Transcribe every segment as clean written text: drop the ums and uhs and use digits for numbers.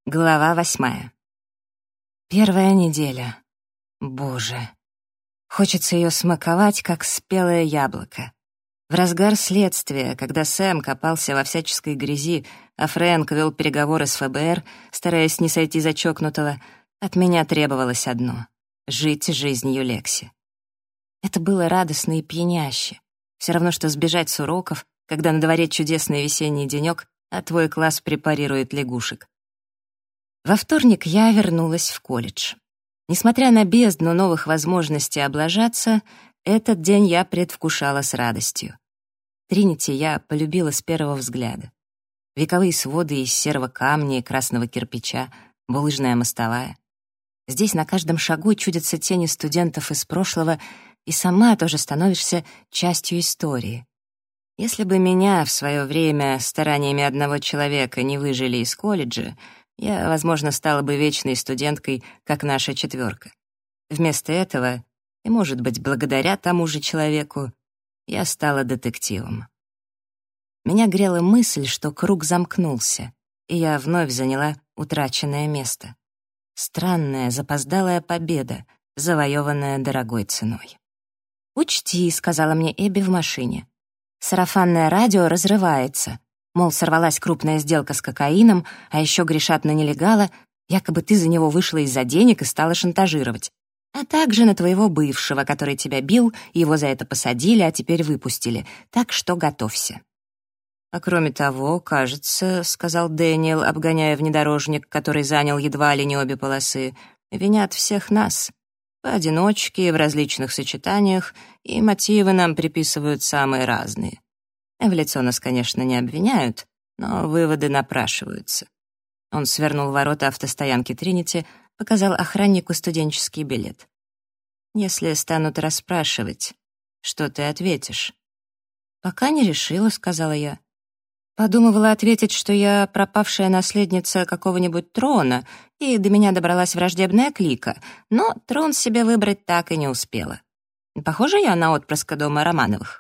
Глава 8. Первая неделя. Боже. Хочется ее смаковать, как спелое яблоко. В разгар следствия, когда Сэм копался во всяческой грязи, а Фрэнк вел переговоры с ФБР, стараясь не сойти за чокнутого, от меня требовалось одно — жить жизнью Лекси. Это было радостно и пьяняще. Все равно, что сбежать с уроков, когда на дворе чудесный весенний денек, а твой класс препарирует лягушек. Во вторник я вернулась в колледж. Несмотря на бездну новых возможностей облажаться, этот день я предвкушала с радостью. Тринити я полюбила с первого взгляда. Вековые своды из серого камня и красного кирпича, булыжная мостовая. Здесь на каждом шагу чудятся тени студентов из прошлого, и сама тоже становишься частью истории. Если бы меня в свое время стараниями одного человека не выжили из колледжа, я, возможно, стала бы вечной студенткой, как наша четверка. Вместо этого, и, может быть, благодаря тому же человеку, я стала детективом. Меня грела мысль, что круг замкнулся, и я вновь заняла утраченное место. Странная, запоздалая победа, завоеванная дорогой ценой. «Учти», — сказала мне Эбби в машине, — «сарафанное радио разрывается». Мол, сорвалась крупная сделка с кокаином, а еще грешат на нелегала, якобы ты за него вышла из-за денег и стала шантажировать. А также на твоего бывшего, который тебя бил, его за это посадили, а теперь выпустили. Так что готовься. «А кроме того, кажется, — сказал Дэниел, обгоняя внедорожник, который занял едва ли не обе полосы, — винят всех нас. Поодиночке, в различных сочетаниях, и мотивы нам приписывают самые разные. В лицо нас, конечно, не обвиняют, но выводы напрашиваются». Он свернул ворота автостоянки Тринити, показал охраннику студенческий билет. «Если станут расспрашивать, что ты ответишь?» «Пока не решила», — сказала я. Подумывала ответить, что я пропавшая наследница какого-нибудь трона, и до меня добралась враждебная клика, но трон себе выбрать так и не успела. Похожа я на отпрыска дома Романовых?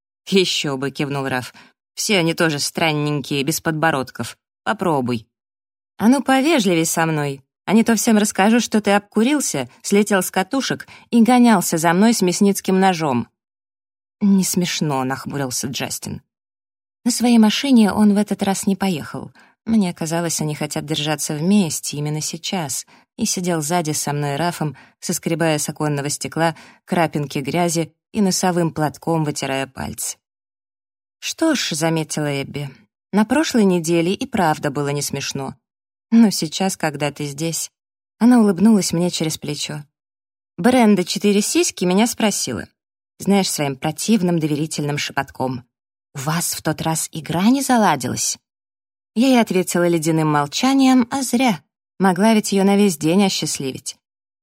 «Еще бы», — кивнул Раф. «Все они тоже странненькие, без подбородков. Попробуй». «А ну, повежливей со мной, а не то всем расскажу, что ты обкурился, слетел с катушек и гонялся за мной с мясницким ножом». «Не смешно», — нахмурился Джастин. На своей машине он в этот раз не поехал. Мне казалось, они хотят держаться вместе именно сейчас, и сидел сзади со мной Рафом, соскребая с оконного стекла крапинки грязи и носовым платком вытирая пальцы. «Что ж», — заметила Эбби, — «на прошлой неделе и правда было не смешно. Но сейчас, когда ты здесь...» Она улыбнулась мне через плечо. Бренда 4 сиськи меня спросила, знаешь, своим противным доверительным шепотком: «У вас в тот раз игра не заладилась?» Я ей ответила ледяным молчанием, а зря. Могла ведь ее на весь день осчастливить.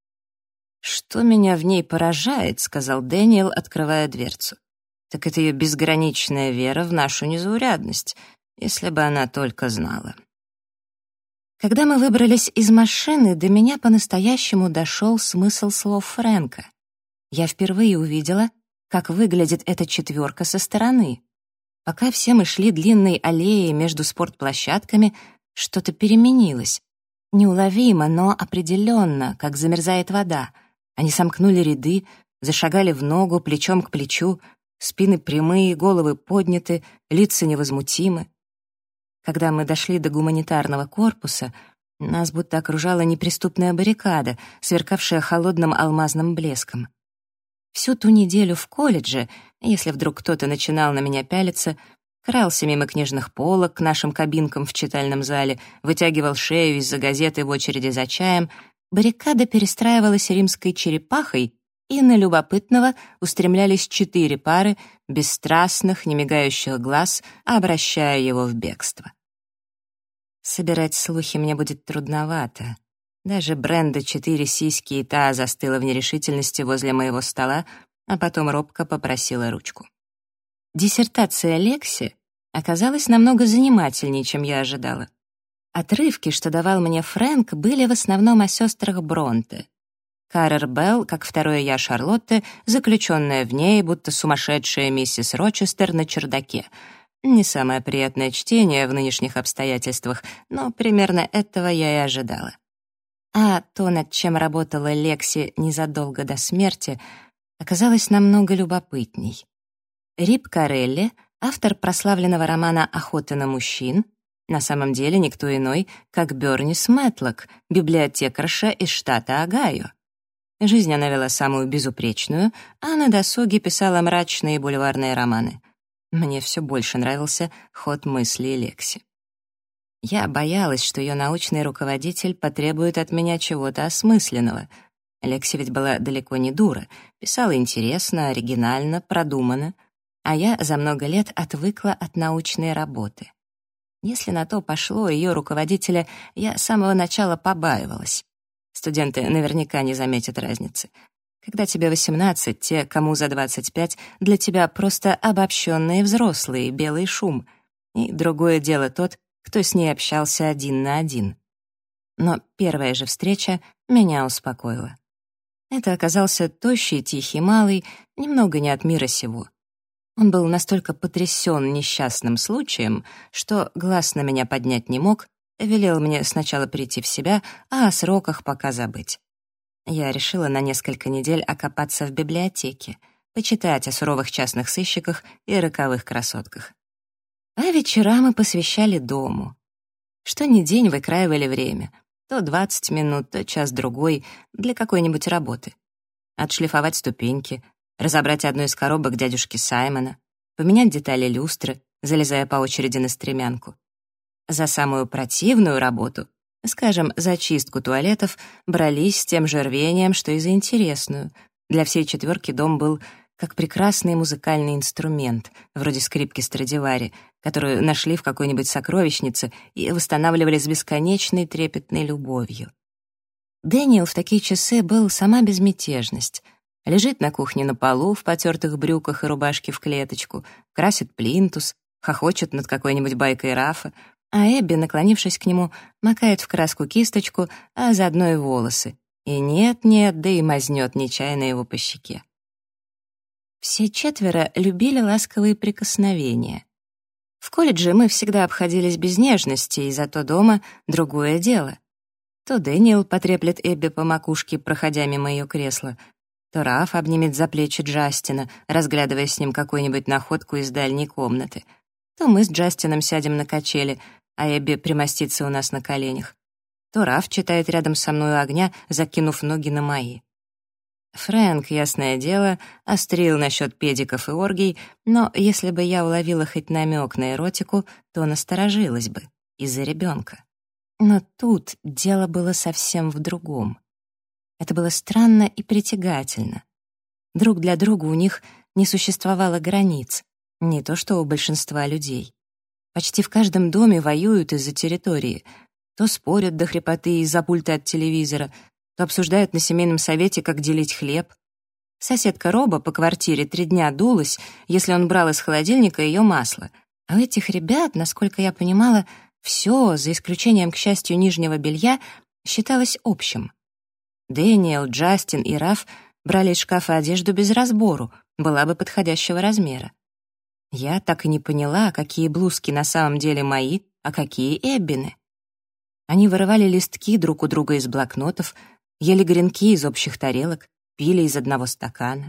«Что меня в ней поражает», — сказал Дэниел, открывая дверцу, «так это ее безграничная вера в нашу незаурядность, если бы она только знала». Когда мы выбрались из машины, до меня по-настоящему дошел смысл слов Фрэнка. Я впервые увидела, как выглядит эта четверка со стороны. Пока все мы шли длинной аллеей между спортплощадками, что-то переменилось. Неуловимо, но определенно, как замерзает вода. Они сомкнули ряды, зашагали в ногу, плечом к плечу, спины прямые, головы подняты, лица невозмутимы. Когда мы дошли до гуманитарного корпуса, нас будто окружала неприступная баррикада, сверкавшая холодным алмазным блеском. Всю ту неделю в колледже, если вдруг кто-то начинал на меня пялиться, крался мимо книжных полок к нашим кабинкам в читальном зале, вытягивал шею из-за газеты в очереди за чаем, баррикада перестраивалась римской черепахой, и на любопытного устремлялись 4 пары бесстрастных, немигающих глаз, обращая его в бегство. Собирать слухи мне будет трудновато. Даже Бренда 4 сиськи и та застыла в нерешительности возле моего стола, а потом робко попросила ручку. Диссертация Лекси оказалась намного занимательнее, чем я ожидала. Отрывки, что давал мне Фрэнк, были в основном о сестрах Бронте. Каррер Белл, как второе я Шарлотты, заключенная в ней, будто сумасшедшая миссис Рочестер на чердаке. Не самое приятное чтение в нынешних обстоятельствах, но примерно этого я и ожидала. А то, над чем работала Лекси незадолго до смерти, оказалось намного любопытней. Рип Карелли, автор прославленного романа «Охота на мужчин», на самом деле никто иной, как Бернис Мэтлок, библиотекарша из штата Огайо. Жизнь она вела самую безупречную, а на досуге писала мрачные бульварные романы. Мне все больше нравился ход мыслей Лекси. Я боялась, что ее научный руководитель потребует от меня чего-то осмысленного. Лекси ведь была далеко не дура, писала интересно, оригинально, продуманно, а я за много лет отвыкла от научной работы. Если на то пошло, ее руководителя я с самого начала побаивалась. Студенты наверняка не заметят разницы. Когда тебе 18, те, кому за 25, для тебя просто обобщенные взрослые, белый шум. И другое дело тот, кто с ней общался один на один. Но первая же встреча меня успокоила. Это оказался тощий, тихий малый, немного не от мира сего. Он был настолько потрясен несчастным случаем, что глаз на меня поднять не мог, велел мне сначала прийти в себя, а о сроках пока забыть. Я решила на несколько недель окопаться в библиотеке, почитать о суровых частных сыщиках и роковых красотках. А вечера мы посвящали дому. Что ни день выкраивали время. То 20 минут, то час-другой для какой-нибудь работы. Отшлифовать ступеньки, разобрать одну из коробок дядюшки Саймона, поменять детали люстры, залезая по очереди на стремянку. За самую противную работу, скажем, за чистку туалетов, брались с тем же рвением, что и за интересную. Для всей четверки дом был как прекрасный музыкальный инструмент, вроде скрипки Страдивари, которую нашли в какой-нибудь сокровищнице и восстанавливали с бесконечной трепетной любовью. Дэниел в такие часы был сама безмятежность. Лежит на кухне на полу в потертых брюках и рубашке в клеточку, красит плинтус, хохочет над какой-нибудь байкой Рафа, а Эбби, наклонившись к нему, макает в краску кисточку, а заодно и волосы. И нет-нет, да и мазнет нечаянно его по щеке. Все четверо любили ласковые прикосновения. В колледже мы всегда обходились без нежности, и зато дома другое дело. То Дэниел потреплет Эбби по макушке, проходя мимо ее кресла, то Раф обнимет за плечи Джастина, разглядывая с ним какую-нибудь находку из дальней комнаты, то мы с Джастином сядем на качели, а Эбби примостится у нас на коленях, то Раф читает рядом со мной у огня, закинув ноги на мои. Фрэнк, ясное дело, острил насчет педиков и оргий, но если бы я уловила хоть намек на эротику, то насторожилась бы из-за ребенка. Но тут дело было совсем в другом. Это было странно и притягательно. Друг для друга у них не существовало границ, не то что у большинства людей. Почти в каждом доме воюют из-за территории. То спорят до хрипоты из-за пульта от телевизора, то обсуждают на семейном совете, как делить хлеб. Соседка Роба по квартире 3 дня дулась, если он брал из холодильника ее масло. А у этих ребят, насколько я понимала, все, за исключением, к счастью, нижнего белья, считалось общим. Дэниел, Джастин и Раф брали из шкафа одежду без разбору, была бы подходящего размера. Я так и не поняла, какие блузки на самом деле мои, а какие Эббины. Они вырывали листки друг у друга из блокнотов, ели гренки из общих тарелок, пили из одного стакана.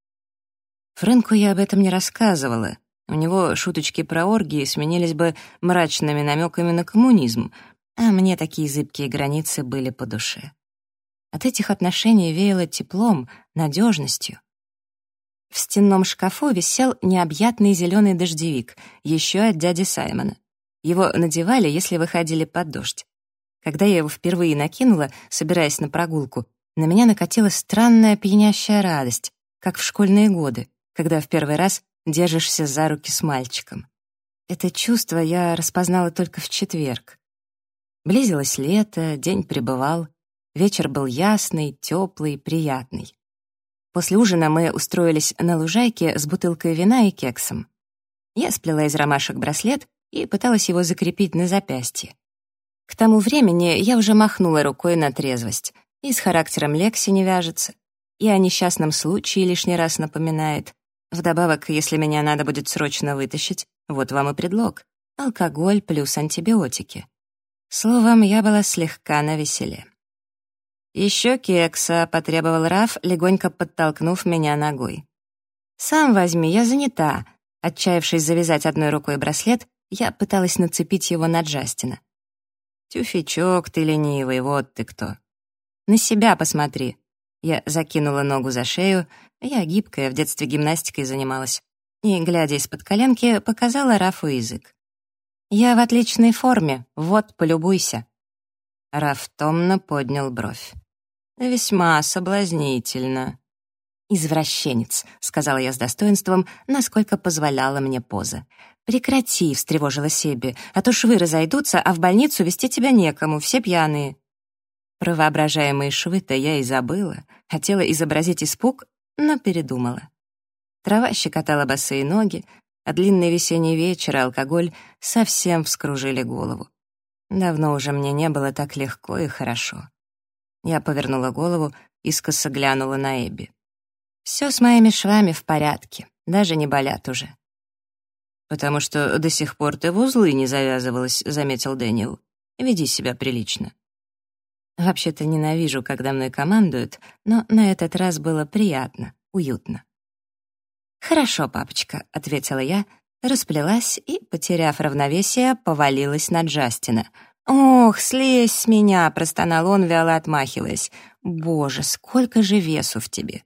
Фрэнку я об этом не рассказывала. У него шуточки про оргии сменились бы мрачными намеками на коммунизм, а мне такие зыбкие границы были по душе. От этих отношений веяло теплом, надежностью. В стенном шкафу висел необъятный зеленый дождевик, еще от дяди Саймона. Его надевали, если выходили под дождь. Когда я его впервые накинула, собираясь на прогулку, на меня накатила странная пьянящая радость, как в школьные годы, когда в первый раз держишься за руки с мальчиком. Это чувство я распознала только в четверг. Близилось лето, день прибывал, вечер был ясный, теплый, приятный. После ужина мы устроились на лужайке с бутылкой вина и кексом. Я сплела из ромашек браслет и пыталась его закрепить на запястье. К тому времени я уже махнула рукой на трезвость. И с характером Лекси не вяжется, и о несчастном случае лишний раз напоминает. Вдобавок, если меня надо будет срочно вытащить, Вот вам и предлог. Алкоголь плюс антибиотики. Словом, я была слегка навеселе. «Еще кекса», — потребовал Раф, легонько подтолкнув меня ногой. «Сам возьми, я занята». Отчаявшись завязать одной рукой браслет, я пыталась нацепить его на Джастина. «Тюфячок ты ленивый, вот ты кто». «На себя посмотри». Я закинула ногу за шею, я гибкая, в детстве гимнастикой занималась, и, глядя из-под коленки, показала Рафу язык. «Я в отличной форме, вот, полюбуйся». Раф томно поднял бровь. «Весьма соблазнительно». «Извращенец», — сказала я с достоинством, насколько позволяла мне поза. «Прекрати», — встревожила Себи, «а то швы разойдутся, а в больницу везти тебя некому, все пьяные». Про воображаемые швы-то я и забыла, хотела изобразить испуг, но передумала. Трава щекотала босые ноги, а длинный весенний вечер и алкоголь совсем вскружили голову. Давно уже мне не было так легко и хорошо. Я повернула голову, искоса глянула на Эбби. «Все с моими швами в порядке, даже не болят уже». «Потому что до сих пор ты в узлы не завязывалась», — заметил Дэниел. «Веди себя прилично». Вообще-то ненавижу, когда мной командуют, но на этот раз было приятно, уютно. «Хорошо, папочка», — ответила я, расплелась и, потеряв равновесие, повалилась на Джастина. «Ох, слезь с меня!» — простонал он, вяло отмахиваясь. «Боже, сколько же весу в тебе!»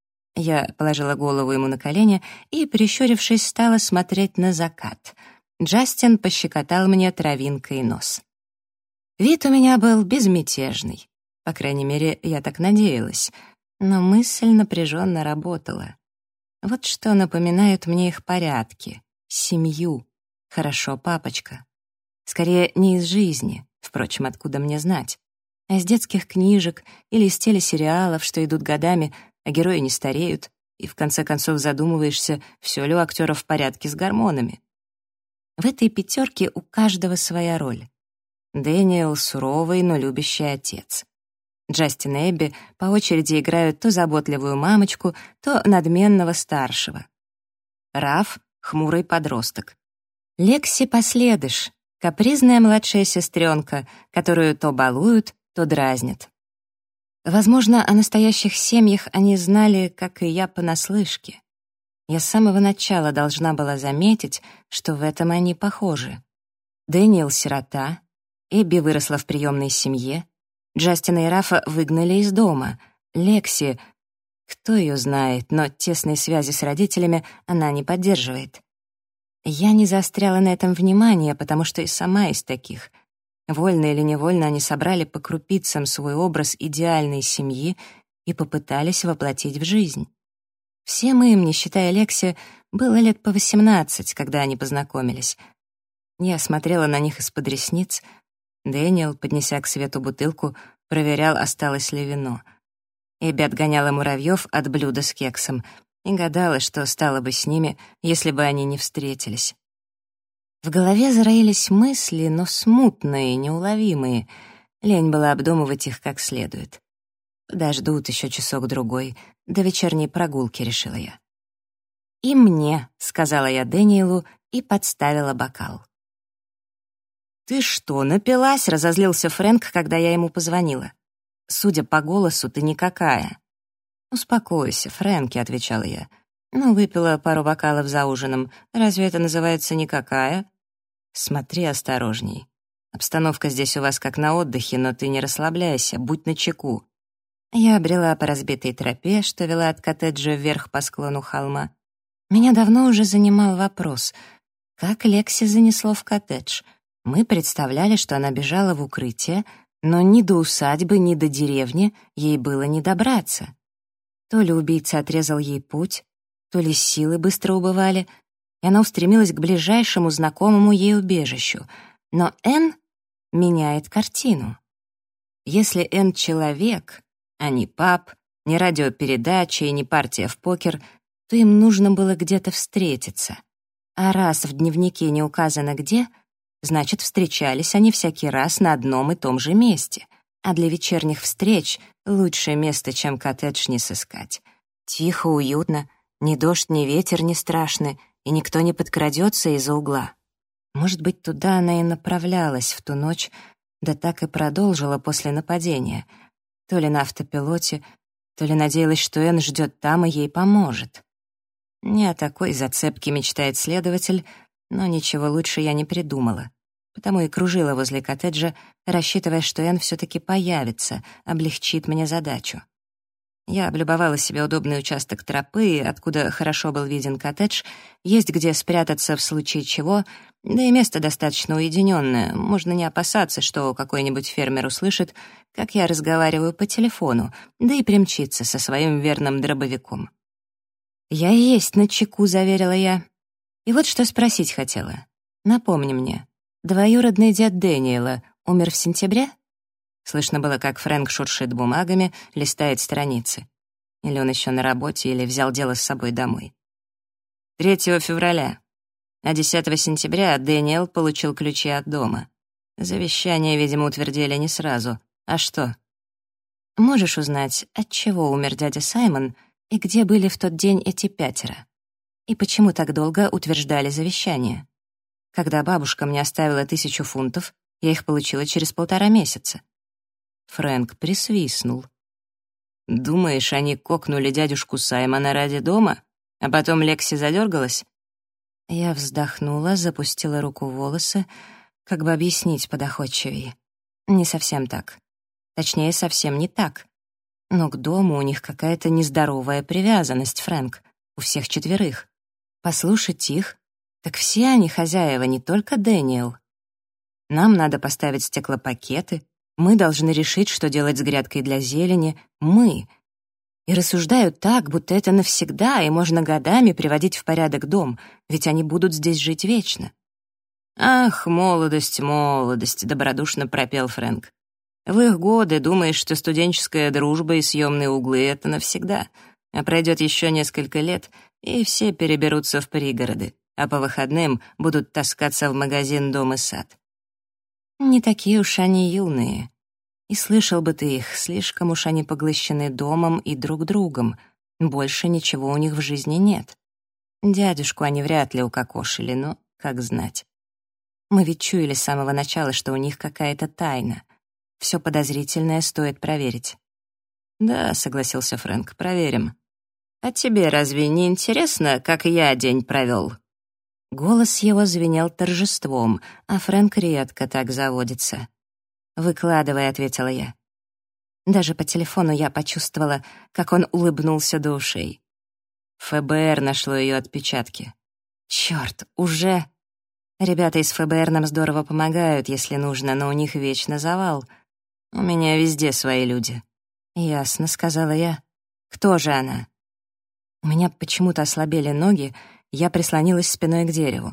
Я положила голову ему на колени и, прищурившись, стала смотреть на закат. Джастин пощекотал мне травинкой нос. Вид у меня был безмятежный. По крайней мере, я так надеялась. Но мысль напряженно работала. Вот что напоминают мне их порядки. Семью. Хорошо, папочка. Скорее, не из жизни, впрочем, откуда мне знать, а из детских книжек или из телесериалов, что идут годами, а герои не стареют, и в конце концов задумываешься, все ли у актеров в порядке с гормонами. В этой пятерке у каждого своя роль. Дэниел — суровый, но любящий отец. Джастин и Эбби по очереди играют то заботливую мамочку, то надменного старшего. Раф — хмурый подросток. Лекси — последыш, капризная младшая сестренка, которую то балуют, то дразнят. Возможно, о настоящих семьях они знали, как и я, понаслышке. Я с самого начала должна была заметить, что в этом они похожи. Дэниел — сирота, Эбби выросла в приемной семье, Джастина и Рафа выгнали из дома, Лекси, кто ее знает, но тесной связи с родителями она не поддерживает. Я не заостряла на этом внимание, потому что и сама из таких. Вольно или невольно они собрали по крупицам свой образ идеальной семьи и попытались воплотить в жизнь. Всем им, не считая Лекси, было лет по 18, когда они познакомились. Я смотрела на них из-под ресниц. Дэниел, поднеся к свету бутылку, проверял, осталось ли вино. Эбби отгоняла муравьев от блюда с кексом и гадала, что стало бы с ними, если бы они не встретились. В голове зароились мысли, но смутные, неуловимые. Лень было обдумывать их как следует. Подождут еще часок-другой, до вечерней прогулки, решила я. «И мне», — сказала я Дэниелу и подставила бокал. «Ты что, напилась?» — разозлился Фрэнк, когда я ему позвонила. «Судя по голосу, ты никакая». «Успокойся, Фрэнки», — отвечала я. «Ну, выпила пару бокалов за ужином. Разве это называется никакая?» «Смотри осторожней. Обстановка здесь у вас как на отдыхе, но ты не расслабляйся, будь начеку». Я брела по разбитой тропе, что вела от коттеджа вверх по склону холма. Меня давно уже занимал вопрос, как Лекси занесло в коттедж. Мы представляли, что она бежала в укрытие, но ни до усадьбы, ни до деревни ей было не добраться. То ли убийца отрезал ей путь, то ли силы быстро убывали, и она устремилась к ближайшему знакомому ей убежищу. Но Энн меняет картину. Если Энн — человек, а не паб, не радиопередача и не партия в покер, то им нужно было где-то встретиться. А раз в дневнике не указано где, значит, встречались они всякий раз на одном и том же месте. А для вечерних встреч лучшее место, чем коттедж, не сыскать. Тихо, уютно, ни дождь, ни ветер не страшны, и никто не подкрадется из-за угла. Может быть, туда она и направлялась в ту ночь, да так и продолжила после нападения. То ли на автопилоте, то ли надеялась, что Энн ждет там и ей поможет. Не о такой зацепке мечтает следователь, но ничего лучше я не придумала. Потому и кружила возле коттеджа, рассчитывая, что Энн все-таки появится, облегчит мне задачу. Я облюбовала себе удобный участок тропы, откуда хорошо был виден коттедж, есть где спрятаться в случае чего, да и место достаточно уединенное, можно не опасаться, что какой-нибудь фермер услышит, как я разговариваю по телефону, да и примчится со своим верным дробовиком. «Я и есть начеку», — заверила я. «И вот что спросить хотела. Напомни мне, двоюродный дед Дэниела умер в сентябре?» Слышно было, как Фрэнк шуршит бумагами, листает страницы. Или он еще на работе, или взял дело с собой домой. 3 февраля. А 10 сентября Дэниел получил ключи от дома. Завещание, видимо, утвердили не сразу. А что? Можешь узнать, от чего умер дядя Саймон и где были в тот день эти 5? И почему так долго утверждали завещание? Когда бабушка мне оставила 1000 фунтов, я их получила через 1,5 месяца. Фрэнк присвистнул. «Думаешь, они кокнули дядюшку Саймона ради дома, а потом Лекси задергалась?» Я вздохнула, запустила руку в волосы, как бы объяснить подоходчивее. Не совсем так. Точнее, совсем не так. Но к дому у них какая-то нездоровая привязанность, Фрэнк. У всех 4. Послушать их, так все они хозяева, не только Дэниел. Нам надо поставить стеклопакеты, мы должны решить, что делать с грядкой для зелени. Мы. И рассуждают так, будто это навсегда, и можно годами приводить в порядок дом, ведь они будут здесь жить вечно. «Ах, молодость, молодость», — добродушно пропел Фрэнк. «В их годы думаешь, что студенческая дружба и съемные углы — это навсегда, а пройдет еще несколько лет, и все переберутся в пригороды, а по выходным будут таскаться в магазин «Дом и сад». Не такие уж они юные. И слышал бы ты их, слишком уж они поглощены домом и друг другом. Больше ничего у них в жизни нет. Дядюшку они вряд ли укокошили, но как знать. Мы ведь чуяли с самого начала, что у них какая-то тайна. Все подозрительное стоит проверить. «Да», — согласился Фрэнк, — «проверим. А тебе разве не интересно, как я день провел?» Голос его звенел торжеством, а Фрэнк редко так заводится. «Выкладывай», — ответила я. Даже по телефону я почувствовала, как он улыбнулся до ушей. ФБР нашло ее отпечатки. Черт, уже? Ребята из ФБР нам здорово помогают, если нужно, но у них вечно завал. У меня везде свои люди. «Ясно», — сказала я. «Кто же она?» У меня почему-то ослабели ноги, я прислонилась спиной к дереву.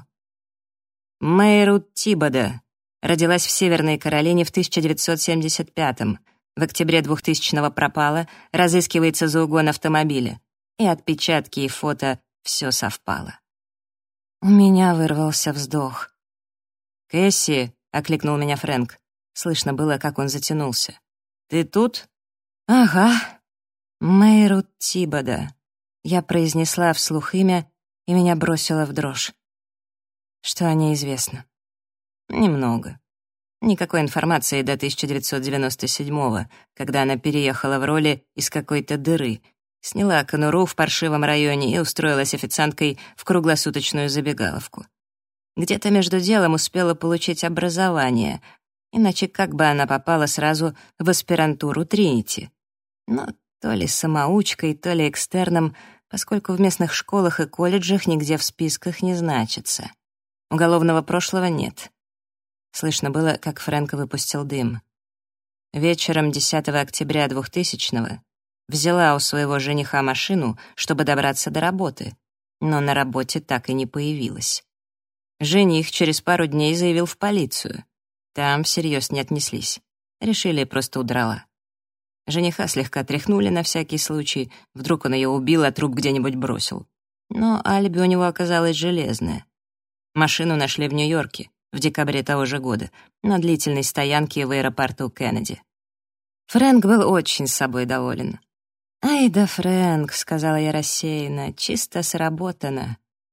Мэйрут Тибода. Родилась в Северной Каролине в 1975-м. В октябре 2000-го пропала, разыскивается за угон автомобиля. И отпечатки, и фото — все совпало. У меня вырвался вздох. «Кэсси», — окликнул меня Фрэнк. Слышно было, как он затянулся. «Ты тут?» «Ага. Мэйрут Тибода». Я произнесла вслух имя, и меня бросило в дрожь. Что о ней известно? Немного. Никакой информации до 1997-го, когда она переехала в роли из какой-то дыры, сняла конуру в паршивом районе и устроилась официанткой в круглосуточную забегаловку. Где-то между делом успела получить образование, иначе как бы она попала сразу в аспирантуру Тринити. Но то ли самоучкой, то ли экстерном, поскольку в местных школах и колледжах нигде в списках не значится. Уголовного прошлого нет. Слышно было, как Фрэнк выпустил дым. Вечером 10 октября 2000-го взяла у своего жениха машину, чтобы добраться до работы, но на работе так и не появилась. Жених через пару дней заявил в полицию. Там всерьез не отнеслись. Решили, просто удрала. Жениха слегка тряхнули на всякий случай, вдруг он ее убил, а труп где-нибудь бросил. Но алиби у него оказалось железное. Машину нашли в Нью-Йорке в декабре того же года, на длительной стоянке в аэропорту Кеннеди. Фрэнк был очень собой доволен. «Ай да, Фрэнк», — сказала я рассеянно, — «чисто сработано».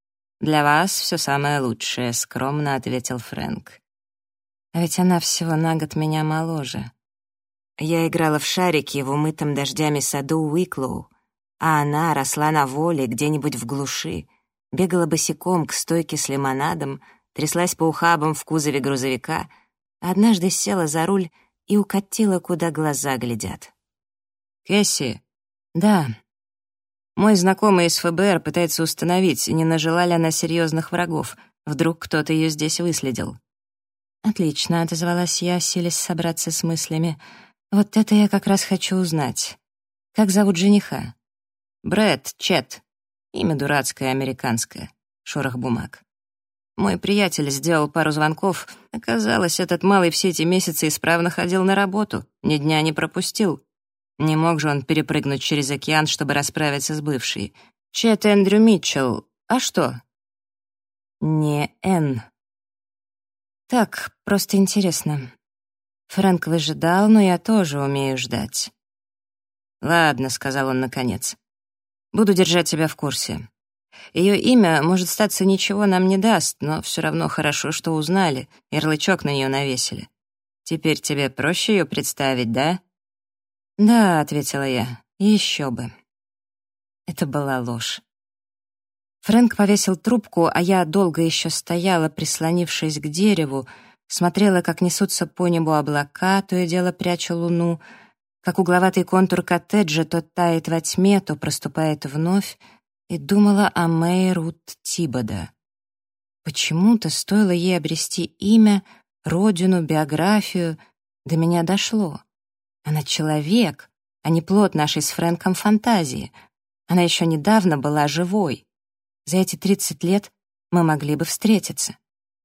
«Для вас все самое лучшее», — скромно ответил Фрэнк. А ведь она всего на год меня моложе. Я играла в шарики в умытом дождями саду Уиклоу, а она росла на воле где-нибудь в глуши, бегала босиком к стойке с лимонадом, тряслась по ухабам в кузове грузовика, а однажды села за руль и укатила, куда глаза глядят. «Кэсси?» «Да». Мой знакомый из ФБР пытается установить, не нажила ли она серьезных врагов. Вдруг кто-то ее здесь выследил. «Отлично», — отозвалась я, силясь собраться с мыслями. «Вот это я как раз хочу узнать. Как зовут жениха?» «Брэд, Чет. Имя дурацкое, американское. Шорох бумаг. Мой приятель сделал пару звонков. Оказалось, этот малый все эти месяцы исправно ходил на работу, ни дня не пропустил. Не мог же он перепрыгнуть через океан, чтобы расправиться с бывшей. Чет Эндрю Митчелл. А что?» «Не Н. Так, просто интересно. Фрэнк выжидал, но я тоже умею ждать». «Ладно», — сказал он наконец. «Буду держать тебя в курсе. Ее имя, может, статься, ничего нам не даст, но все равно хорошо, что узнали, ярлычок на нее навесили. Теперь тебе проще ее представить, да?» «Да», — ответила я, — «еще бы». Это была ложь. Фрэнк повесил трубку, а я долго еще стояла, прислонившись к дереву, смотрела, как несутся по небу облака, то и дело пряча луну, как угловатый контур коттеджа то тает во тьме, то проступает вновь, и думала о Мэй Рут Тибода. Почему-то стоило ей обрести имя, родину, биографию, до меня дошло. Она человек, а не плод нашей с Фрэнком фантазии. Она еще недавно была живой. За эти 30 лет мы могли бы встретиться.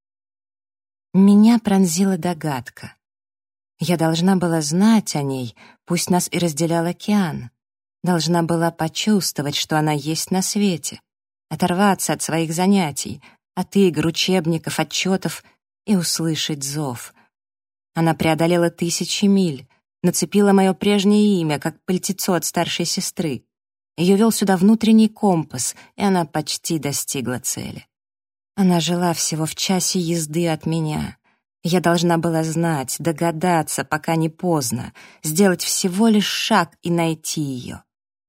Меня пронзила догадка. Я должна была знать о ней, пусть нас и разделял океан. Должна была почувствовать, что она есть на свете, оторваться от своих занятий, от игр, учебников, отчетов и услышать зов. Она преодолела 1000 миль, нацепила мое прежнее имя, как пальтецо от старшей сестры. Ее вел сюда внутренний компас, и она почти достигла цели. Она жила всего в часе езды от меня. Я должна была знать, догадаться, пока не поздно, сделать всего лишь шаг и найти ее.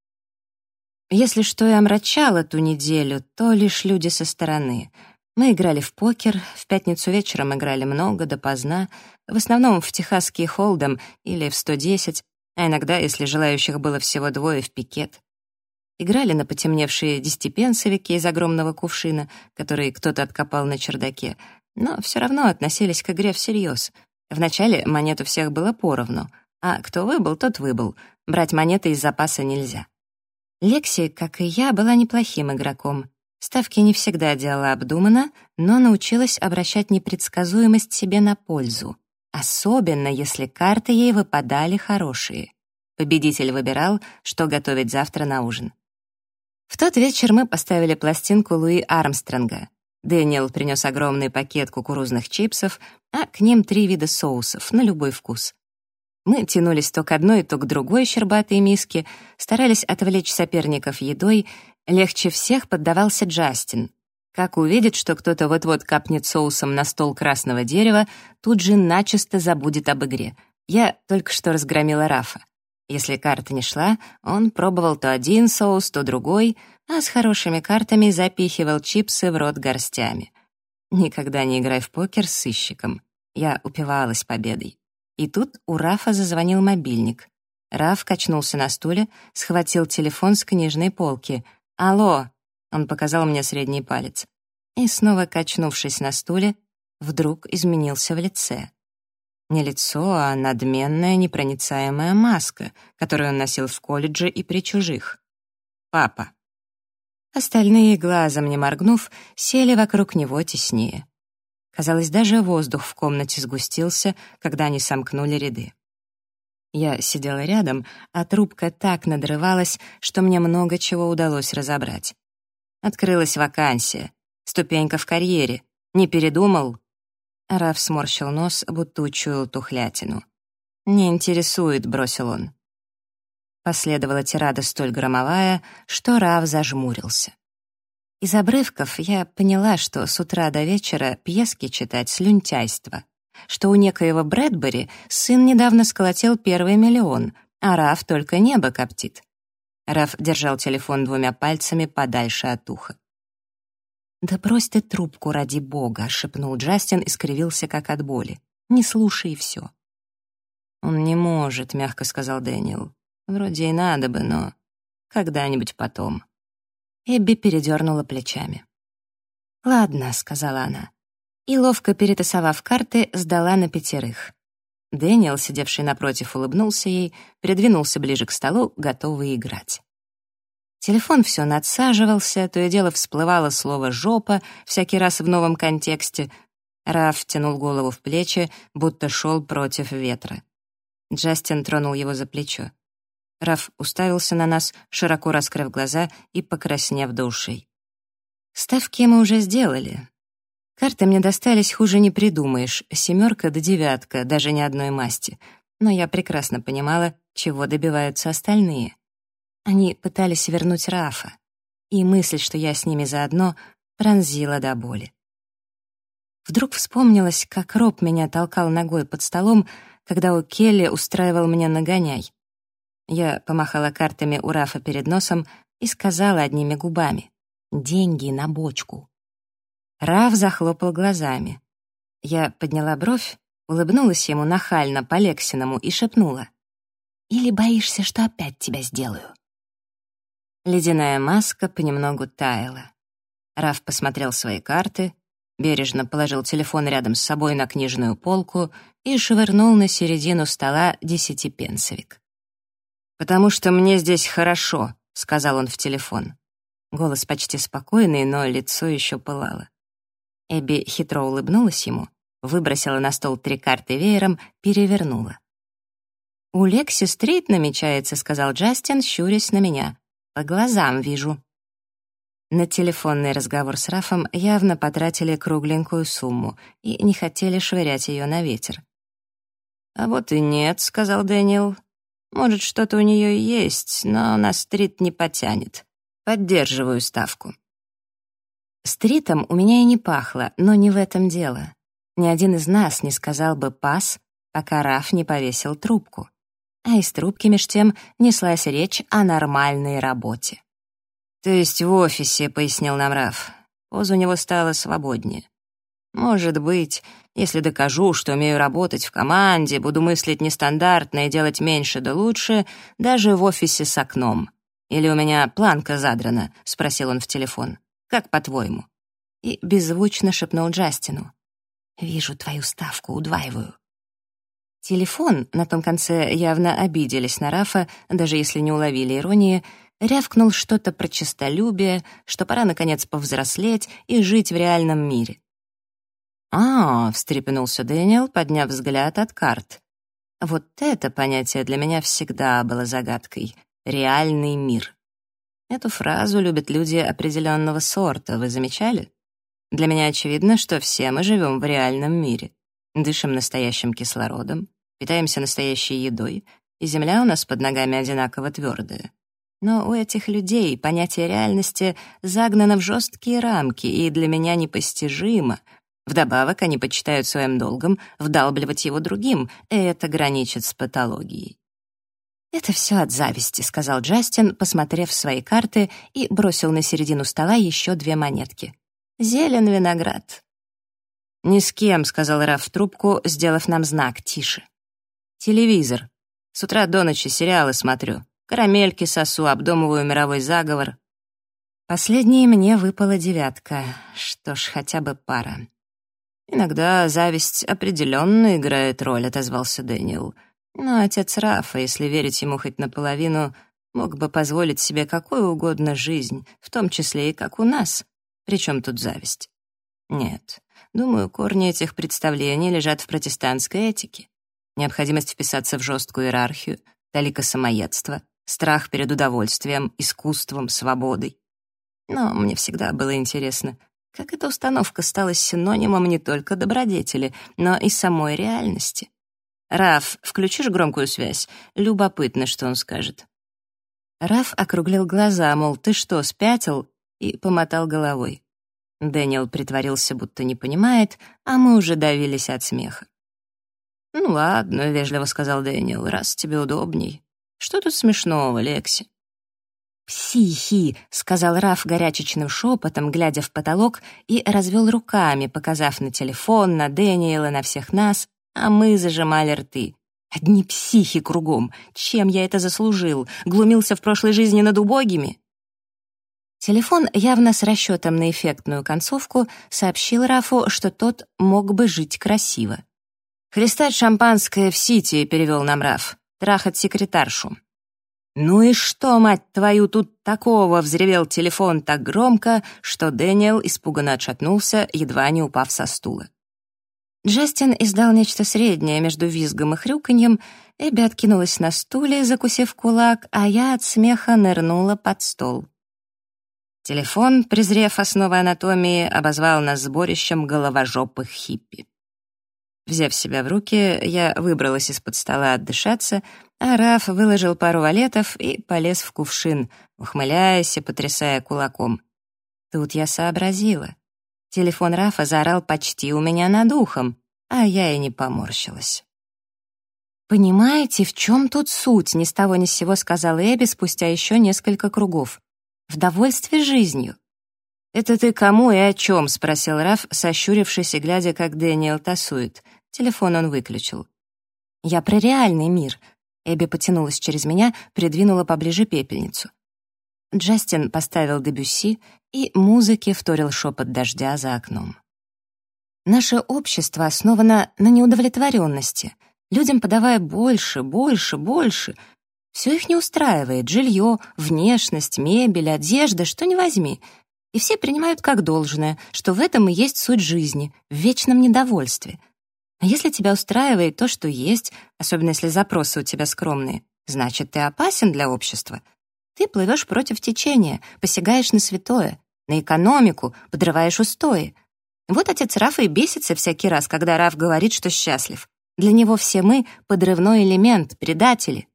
Если что и омрачало ту неделю, то лишь люди со стороны. Мы играли в покер, в пятницу вечером играли много, допоздна, в основном в техасский холд'ем или в 110, а иногда, если желающих было всего 2, в пикет. Играли на потемневшие десятипенсовики из огромного кувшина, который кто-то откопал на чердаке, но все равно относились к игре всерьез. Вначале монет у всех было поровну, а кто выбыл, тот выбыл. Брать монеты из запаса нельзя. Лекси, как и я, была неплохим игроком. Ставки не всегда делала обдуманно, но научилась обращать непредсказуемость себе на пользу, особенно если карты ей выпадали хорошие. Победитель выбирал, что готовить завтра на ужин. В тот вечер мы поставили пластинку Луи Армстронга. Дэниел принес огромный пакет кукурузных чипсов, а к ним 3 вида соусов, на любой вкус. Мы тянулись то к одной, то к другой щербатой миске, старались отвлечь соперников едой. Легче всех поддавался Джастин. Как увидит, что кто-то вот-вот капнет соусом на стол красного дерева, тут же начисто забудет об игре. Я только что разгромила Рафа. Если карта не шла, он пробовал то один соус, то другой, а с хорошими картами запихивал чипсы в рот горстями. Никогда не играй в покер с сыщиком. Я упивалась победой. И тут у Рафа зазвонил мобильник. Раф качнулся на стуле, схватил телефон с книжной полки. «Алло!» — он показал мне средний палец. И снова, качнувшись на стуле, вдруг изменился в лице. Не лицо, а надменная, непроницаемая маска, которую он носил в колледже и при чужих. «Папа». Остальные, глазом не моргнув, сели вокруг него теснее. Казалось, даже воздух в комнате сгустился, когда они сомкнули ряды. Я сидела рядом, а трубка так надрывалась, что мне много чего удалось разобрать. Открылась вакансия. Ступенька в карьере. Не передумал? Раф сморщил нос, будто учуял тухлятину. «Не интересует», — бросил он. Последовала тирада столь громовая, что Раф зажмурился. Из обрывков я поняла, что с утра до вечера пьески читать слюнтяйство, что у некоего Брэдбери сын недавно сколотил первый миллион, а Раф только небо коптит. Раф держал телефон двумя пальцами подальше от уха. «Да брось ты трубку, ради бога», — шепнул Джастин и скривился, как от боли. «Не слушай, и все». «Он не может», — мягко сказал Дэниел. «Вроде и надо бы, но когда-нибудь потом». Эбби передернула плечами. «Ладно», — сказала она. И, ловко перетасовав карты, сдала на 5. Дэниел, сидевший напротив, улыбнулся ей, придвинулся ближе к столу, готовый играть. Телефон все надсаживался, то и дело всплывало слово «жопа», всякий раз в новом контексте. Раф тянул голову в плечи, будто шел против ветра. Джастин тронул его за плечо. Раф уставился на нас, широко раскрыв глаза и покраснев до ушей. Ставки мы уже сделали. Карты мне достались, хуже не придумаешь, 7 до 9, даже ни одной масти. Но я прекрасно понимала, чего добиваются остальные. Они пытались вернуть Рафа, и мысль, что я с ними заодно, пронзила до боли. Вдруг вспомнилось, как Роб меня толкал ногой под столом, когда у Келли устраивал меня нагоняй. Я помахала картами у Рафа перед носом и сказала одними губами: «Деньги на бочку». Раф захлопал глазами. Я подняла бровь, улыбнулась ему нахально по-лексиному и шепнула: «Или боишься, что опять тебя сделаю?» Ледяная маска понемногу таяла. Раф посмотрел свои карты, бережно положил телефон рядом с собой на книжную полку и швырнул на середину стола 10-пенсовик. «Потому что мне здесь хорошо», — сказал он в телефон. Голос почти спокойный, но лицо еще пылало. Эбби хитро улыбнулась ему, выбросила на стол 3 карты веером, перевернула. «У Лекси-стрит намечается», — сказал Джастин, щурясь на меня. «По глазам вижу». На телефонный разговор с Рафом явно потратили кругленькую сумму и не хотели швырять ее на ветер. «А вот и нет», — сказал Дэниел. «Может, что-то у нее и есть, но на стрит не потянет. Поддерживаю ставку». Стритом у меня и не пахло, но не в этом дело. Ни один из нас не сказал бы «пас», пока Раф не повесил трубку. А из трубки меж тем неслась речь о нормальной работе. «То есть в офисе», — пояснил нам Раф. Поза у него стала свободнее. «Может быть, если докажу, что умею работать в команде, буду мыслить нестандартно и делать меньше да лучше, даже в офисе с окном. Или у меня планка задрана?» — спросил он в телефон. «Как по-твоему?» И беззвучно шепнул Джастину: «Вижу твою ставку, удваиваю». Телефон, на том конце явно обиделись на Рафа, даже если не уловили иронии, рявкнул что-то про честолюбие, что пора, наконец, повзрослеть и жить в реальном мире. «А, — встрепенулся Дэниел, подняв взгляд от карт. Вот это понятие для меня всегда было загадкой — реальный мир. Эту фразу любят люди определенного сорта, вы замечали? Для меня очевидно, что все мы живем в реальном мире. Дышим настоящим кислородом, питаемся настоящей едой, и земля у нас под ногами одинаково твердая. Но у этих людей понятие реальности загнано в жесткие рамки и для меня непостижимо. Вдобавок они почитают своим долгом вдалбливать его другим, и это граничит с патологией. «Это все от зависти», — сказал Джастин, посмотрев свои карты, и бросил на середину стола еще 2 монетки. «Зелен виноград». «Ни с кем», — сказал Раф в трубку, сделав нам знак «тише». «Телевизор. С утра до ночи сериалы смотрю. Карамельки сосу, обдумываю мировой заговор». Последней мне выпала 9. Что ж, хотя бы пара. «Иногда зависть определенно играет роль», — отозвался Дэниел. «Но отец Рафа, если верить ему хоть наполовину, мог бы позволить себе какую угодно жизнь, в том числе и как у нас. Причем тут зависть? Нет. Думаю, корни этих представлений лежат в протестантской этике. Необходимость вписаться в жесткую иерархию, толика самоедства, страх перед удовольствием, искусством, свободой. Но мне всегда было интересно, как эта установка стала синонимом не только добродетели, но и самой реальности. «Раф, включишь громкую связь? Любопытно, что он скажет». Раф округлил глаза, мол, ты что, спятил? и помотал головой. Дэниел притворился, будто не понимает, а мы уже давились от смеха. «Ну ладно», — вежливо сказал Дэниел, — «раз тебе удобней. Что тут смешного, Лекси?» «Психи», — сказал Раф горячечным шепотом, глядя в потолок, и развел руками, показав на телефон, на Дэниела, на всех нас, а мы зажимали рты. «Одни психи кругом. Чем я это заслужил? Глумился в прошлой жизни над убогими?» Телефон, явно с расчетом на эффектную концовку, сообщил Рафу, что тот мог бы жить красиво. «Хлестать шампанское в Сити», — перевел нам Раф. «Трахать секретаршу». «Ну и что, мать твою, тут такого?» — взревел телефон так громко, что Дэниел испуганно отшатнулся, едва не упав со стула. Джастин издал нечто среднее между визгом и хрюканьем, Эбби откинулась на стуле, закусив кулак, а я от смеха нырнула под стол. Телефон, презрев основы анатомии, обозвал нас сборищем головожопых хиппи. Взяв себя в руки, я выбралась из-под стола отдышаться, а Раф выложил пару валетов и полез в кувшин, ухмыляясь и потрясая кулаком. Тут я сообразила. Телефон Рафа заорал почти у меня над ухом, а я и не поморщилась. «Понимаете, в чем тут суть?» — ни с того ни с сего сказала Эбби спустя еще несколько кругов. «В довольстве жизнью». «Это ты кому и о чем?» — спросил Раф, сощурившись и глядя, как Дэниел тасует. Телефон он выключил. «Я про реальный мир». Эбби потянулась через меня, придвинула поближе пепельницу. Джастин поставил Дебюсси, и музыке вторил шепот дождя за окном. Наше общество основано на неудовлетворенности. Людям подавая больше, больше, больше. Все их не устраивает: жилье, внешность, мебель, одежда, что ни возьми. И все принимают как должное, что в этом и есть суть жизни, в вечном недовольстве. А если тебя устраивает то, что есть, особенно если запросы у тебя скромные, значит, ты опасен для общества. Ты плывешь против течения, посягаешь на святое, на экономику, подрываешь устои. Вот отец Рафа и бесится всякий раз, когда Раф говорит, что счастлив. Для него все мы — подрывной элемент, предатели.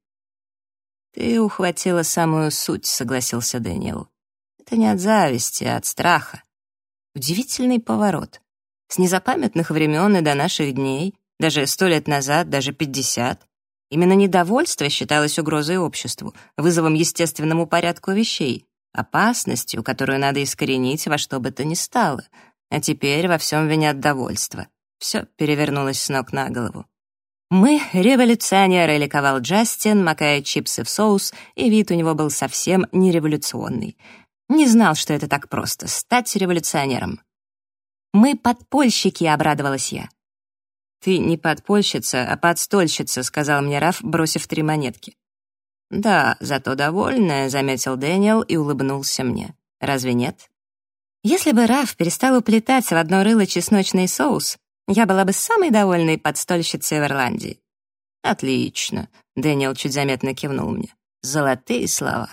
«Ты ухватила самую суть», — согласился Дэниел. «Это не от зависти, а от страха». Удивительный поворот. С незапамятных времен и до наших дней, даже 100 лет назад, даже 50, именно недовольство считалось угрозой обществу, вызовом естественному порядку вещей, опасностью, которую надо искоренить во что бы то ни стало. А теперь во всем винят довольство. Все перевернулось с ног на голову. «Мы — революционеры», — ликовал Джастин, макая чипсы в соус, и вид у него был совсем не революционный. Не знал, что это так просто — стать революционером. «Мы подпольщики», — обрадовалась я. «Ты не подпольщица, а подстольщица», — сказал мне Раф, бросив 3 монетки. «Да, зато довольная», — заметил Дэниел и улыбнулся мне. «Разве нет?» Если бы Раф перестал уплетать в одно рыло чесночный соус, я была бы самой довольной подстольщицей в Ирландии. «Отлично», — Дэниел чуть заметно кивнул мне. «Золотые слова».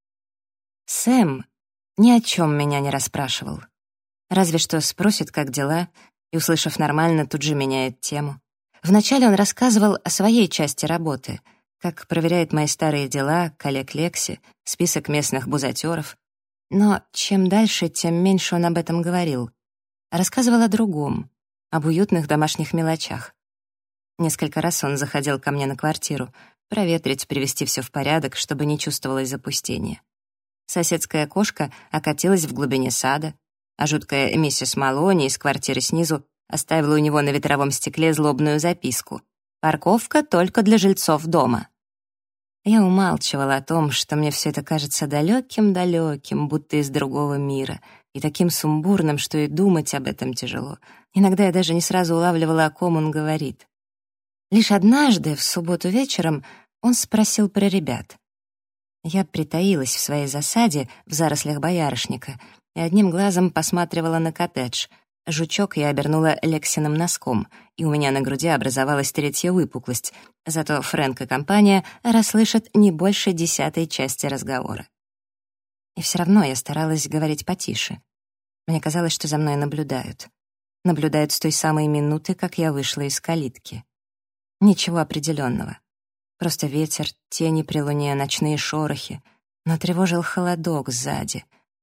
Сэм ни о чем меня не расспрашивал. Разве что спросит, как дела, и, услышав нормально, тут же меняет тему. Вначале он рассказывал о своей части работы, как проверяет мои старые дела, коллег Лекси, список местных бузатеров. Но чем дальше, тем меньше он об этом говорил. Рассказывал о другом, об уютных домашних мелочах. Несколько раз он заходил ко мне на квартиру, проветрить, привести все в порядок, чтобы не чувствовалось запустения. Соседская кошка окатилась в глубине сада, а жуткая миссис Малони из квартиры снизу оставила у него на ветровом стекле злобную записку: «Парковка только для жильцов дома». Я умалчивала о том, что мне все это кажется далеким-далеким, будто из другого мира, и таким сумбурным, что и думать об этом тяжело. Иногда я даже не сразу улавливала, о ком он говорит. Лишь однажды, в субботу вечером, он спросил про ребят. Я притаилась в своей засаде в зарослях боярышника и одним глазом посматривала на коттедж. Жучок я обернула Лексиным носком, и у меня на груди образовалась 3-я выпуклость, зато Фрэнк и компания расслышат не больше 10-й части разговора. И все равно я старалась говорить потише. Мне казалось, что за мной наблюдают. Наблюдают с той самой минуты, как я вышла из калитки. Ничего определенного. Просто ветер, тени при луне, ночные шорохи. Но тревожил холодок сзади.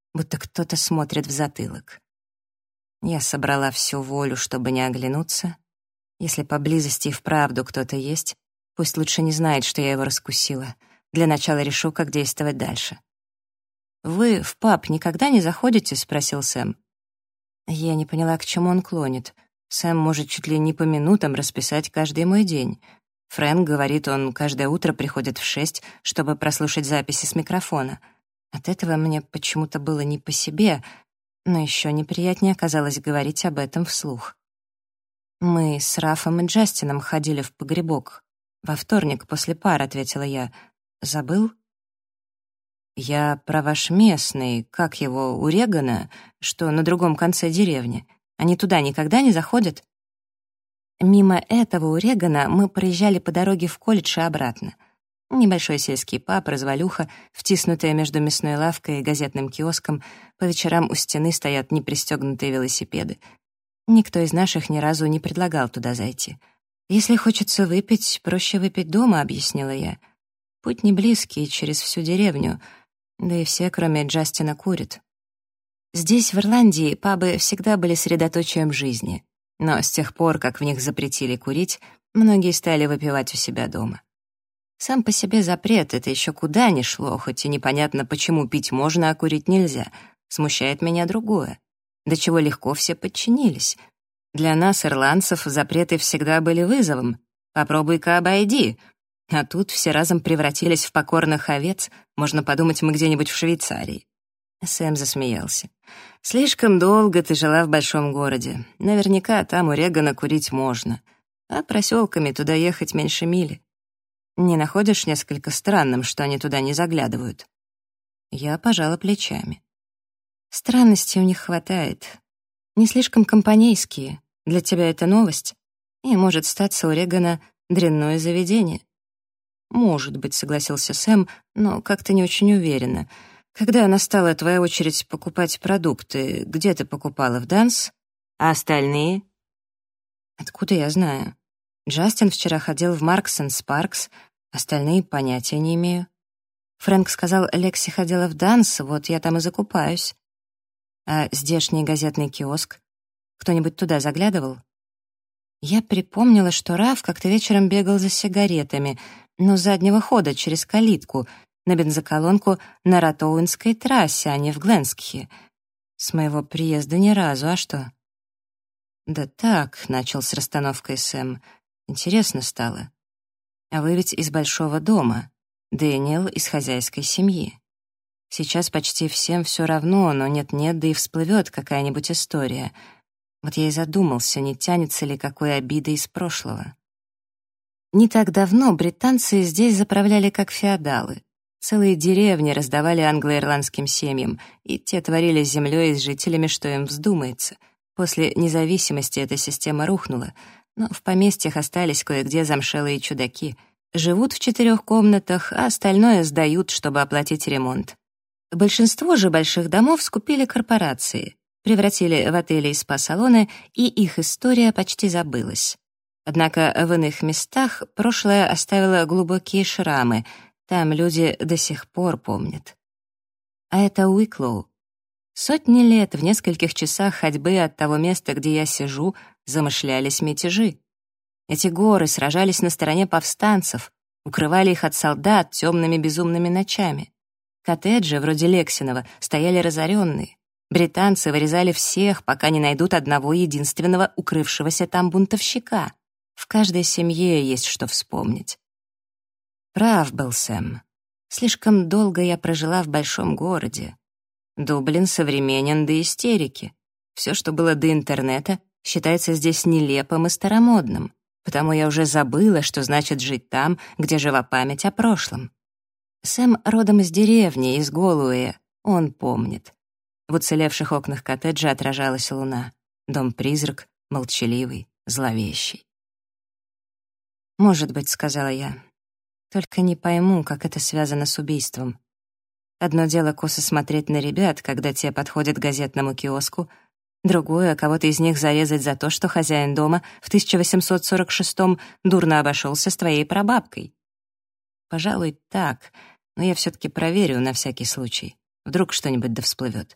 будто кто-то смотрит в затылок. Я собрала всю волю, чтобы не оглянуться. Если поблизости и вправду кто-то есть, пусть лучше не знает, что я его раскусила. Для начала решу, как действовать дальше. «Вы в паб никогда не заходите?» — спросил Сэм. Я не поняла, к чему он клонит. Сэм может чуть ли не по минутам расписать каждый мой день. Фрэнк говорит, он каждое утро приходит в 6, чтобы прослушать записи с микрофона. От этого мне почему-то было не по себе, но еще неприятнее оказалось говорить об этом вслух. «Мы с Рафом и Джастином ходили в погребок. Во вторник после пар», — ответила я. «Забыл?» «Я про ваш местный, как его, у Регана, что на другом конце деревни. Они туда никогда не заходят?» Мимо этого у Регана мы проезжали по дороге в колледж и обратно. Небольшой сельский паб, развалюха, втиснутая между мясной лавкой и газетным киоском. По вечерам у стены стоят непристегнутые велосипеды. Никто из наших ни разу не предлагал туда зайти. «Если хочется выпить, проще выпить дома», — объяснила я. «Путь не близкий, через всю деревню, да и все, кроме Джастина, курят». Здесь, в Ирландии, пабы всегда были средоточием жизни, но с тех пор, как в них запретили курить, многие стали выпивать у себя дома. Сам по себе запрет — это еще куда ни шло, хоть и непонятно, почему пить можно, а курить нельзя. Смущает меня другое. До чего легко все подчинились. Для нас, ирландцев, запреты всегда были вызовом. «Попробуй-ка обойди». А тут все разом превратились в покорных овец. Можно подумать, мы где-нибудь в Швейцарии. Сэм засмеялся. «Слишком долго ты жила в большом городе. Наверняка там у Регана курить можно. А проселками туда ехать меньше мили. Не находишь несколько странным, что они туда не заглядывают?» Я пожала плечами. Странностей у них хватает. Не слишком компанейские. Для тебя это новость. И может статься у Регана дрянное заведение. «Может быть», — согласился Сэм, но как-то не очень уверенно. «Когда настала твоя очередь покупать продукты, где ты покупала, в Данс? А остальные?» «Откуда я знаю? Джастин вчера ходил в Маркс энд Спаркс, остальные понятия не имею. Фрэнк сказал, Лекси ходила в Данс, вот я там и закупаюсь. А здешний газетный киоск? Кто-нибудь туда заглядывал?» Я припомнила, что Раф как-то вечером бегал за сигаретами, но с заднего хода, через калитку, на бензоколонку на Ратоуинской трассе, а не в Гленскхе. С моего приезда ни разу, а что? «Да так», — начал с расстановкой Сэм, — «интересно стало. А вы ведь из большого дома, Дэниел из хозяйской семьи. Сейчас почти всем все равно, но нет-нет, да и всплывет какая-нибудь история. Вот я и задумался, не тянется ли какой обиды из прошлого. Не так давно британцы здесь заправляли как феодалы. Целые деревни раздавали англо-ирландским семьям, и те творили с землей и с жителями, что им вздумается. После независимости эта система рухнула, но в поместьях остались кое-где замшелые чудаки. Живут в 4 комнатах, а остальное сдают, чтобы оплатить ремонт. Большинство же больших домов скупили корпорации, превратили в отели и спа-салоны, и их история почти забылась. Однако в иных местах прошлое оставило глубокие шрамы, там люди до сих пор помнят. А это Уиклоу. Сотни лет в нескольких часах ходьбы от того места, где я сижу, замышлялись мятежи. Эти горы сражались на стороне повстанцев, укрывали их от солдат темными безумными ночами. Коттеджи, вроде Лексинова, стояли разоренные. Британцы вырезали всех, пока не найдут одного единственного укрывшегося там бунтовщика. В каждой семье есть что вспомнить. Прав был Сэм. Слишком долго я прожила в большом городе. Дублин современен до истерики. Все, что было до интернета, считается здесь нелепым и старомодным, потому я уже забыла, что значит жить там, где жива память о прошлом. Сэм родом из деревни, из Голуэя, он помнит. В уцелевших окнах коттеджа отражалась луна. Дом-призрак, молчаливый, зловещий. «Может быть», — сказала я. «Только не пойму, как это связано с убийством. Одно дело косо смотреть на ребят, когда те подходят к газетному киоску, другое — кого-то из них зарезать за то, что хозяин дома в 1846-м дурно обошелся с твоей прабабкой. Пожалуй, так, но я все-таки проверю на всякий случай. Вдруг что-нибудь да всплывет.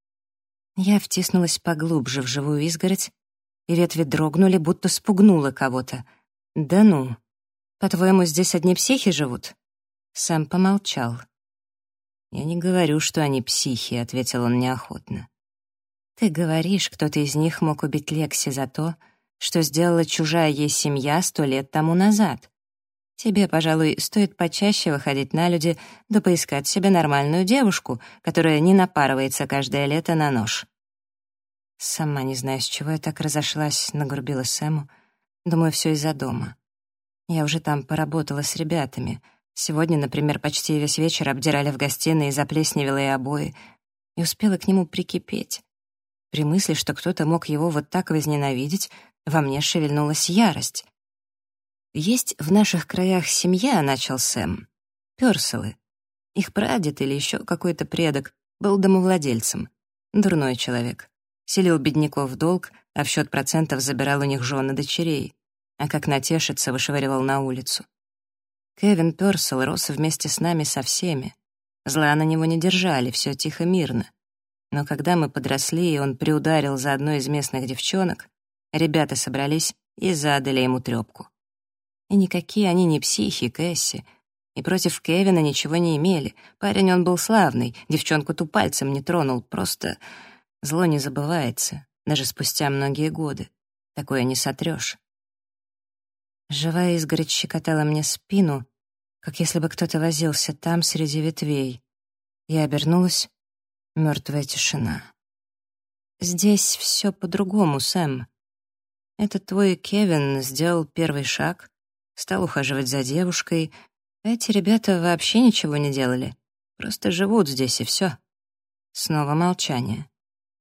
Я втиснулась поглубже в живую изгородь, и ветви дрогнули, будто спугнула кого-то. «Да ну! По-твоему, здесь одни психи живут?» Сэм помолчал. «Я не говорю, что они психи», — ответил он неохотно. «Ты говоришь, кто-то из них мог убить Лекси за то, что сделала чужая ей семья 100 лет тому назад. Тебе, пожалуй, стоит почаще выходить на люди, да поискать себе нормальную девушку, которая не напарывается каждое лето на нож». «Сама не знаю, с чего я так разошлась», — нагрубила Сэму. «Думаю, все из-за дома. Я уже там поработала с ребятами. Сегодня, например, почти весь вечер обдирали в гостиной заплесневелые обои и успела к нему прикипеть. При мысли, что кто-то мог его вот так возненавидеть, во мне шевельнулась ярость. «Есть в наших краях семья», — начал Сэм. «Пёрселы. Их прадед или еще какой-то предок был домовладельцем. Дурной человек. Селил бедняков в долг, а в счет процентов забирал у них жен и дочерей. А как натешиться, вышвыривал на улицу. Кевин Пёрсел рос вместе с нами со всеми. Зла на него не держали, все тихо-мирно. Но когда мы подросли, и он приударил за одной из местных девчонок, ребята собрались и задали ему трёпку. И никакие они не психи, Кэсси. И против Кевина ничего не имели. Парень он был славный, девчонку-ту пальцем не тронул, просто зло не забывается, даже спустя многие годы. Такое не сотрёшь. Живая изгородь щекотала мне спину, как если бы кто-то возился там среди ветвей. Я обернулась. Мертвая тишина. «Здесь все по-другому, Сэм. Этот твой Кевин сделал первый шаг, стал ухаживать за девушкой. Эти ребята вообще ничего не делали. Просто живут здесь, и все». Снова молчание.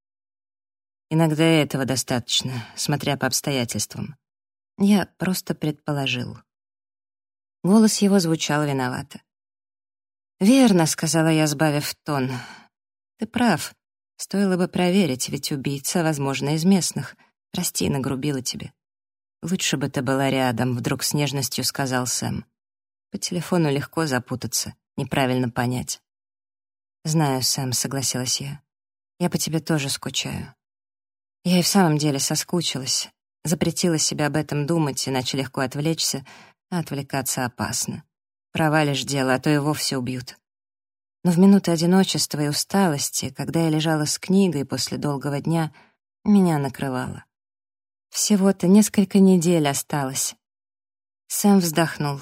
«Иногда этого достаточно, смотря по обстоятельствам. Я просто предположил». Голос его звучал виновато. «Верно», — сказала я, сбавив тон. «Ты прав. Стоило бы проверить, ведь убийца, возможно, из местных. Прости, нагрубила тебе». «Лучше бы ты была рядом», — вдруг с нежностью сказал Сэм. «По телефону легко запутаться, неправильно понять». «Знаю, Сэм», — согласилась я. «Я по тебе тоже скучаю». Я и в самом деле соскучилась. Запретила себе об этом думать, иначе легко отвлечься, а отвлекаться опасно. Провалишь дело, а то и вовсе убьют. Но в минуты одиночества и усталости, когда я лежала с книгой после долгого дня, меня накрывало. Всего-то несколько недель осталось. Сэм вздохнул.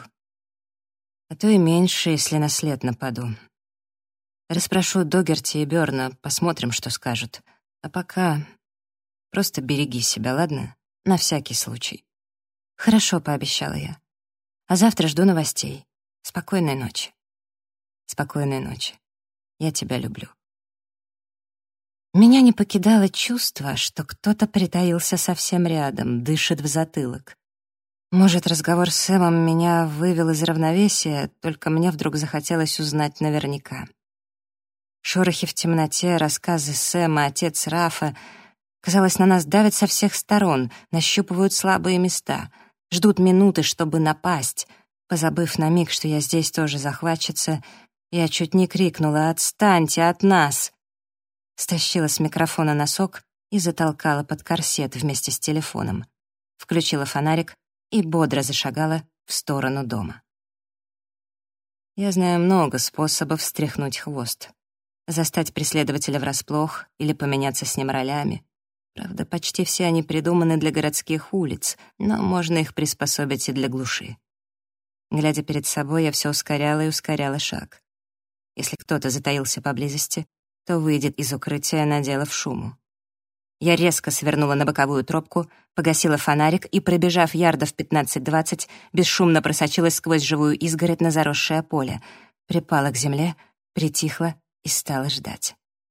А то и меньше, если на след нападу. Расспрошу Догерти и Бёрна, посмотрим, что скажут. А пока просто береги себя, ладно? На всякий случай. Хорошо, пообещала я. А завтра жду новостей. Спокойной ночи. Спокойной ночи. Я тебя люблю. Меня не покидало чувство, что кто-то притаился совсем рядом, дышит в затылок. Может, разговор с Сэмом меня вывел из равновесия, только мне вдруг захотелось узнать наверняка. Шорохи в темноте, рассказы Сэма, отец Рафа, казалось, на нас давят со всех сторон, нащупывают слабые места, ждут минуты, чтобы напасть. Позабыв на миг, что я здесь тоже захватчица, я чуть не крикнула: «Отстаньте от нас!» Стащила с микрофона носок и затолкала под корсет вместе с телефоном. Включила фонарик и бодро зашагала в сторону дома. Я знаю много способов стряхнуть хвост. Застать преследователя врасплох или поменяться с ним ролями. Правда, почти все они придуманы для городских улиц, но можно их приспособить и для глуши. Глядя перед собой, я все ускоряла и ускоряла шаг. Если кто-то затаился поблизости, то выйдет из укрытия, наделав шуму. Я резко свернула на боковую тропку, погасила фонарик и, пробежав ярдов 15-20, бесшумно просочилась сквозь живую изгородь на заросшее поле, припала к земле, притихла и стала ждать.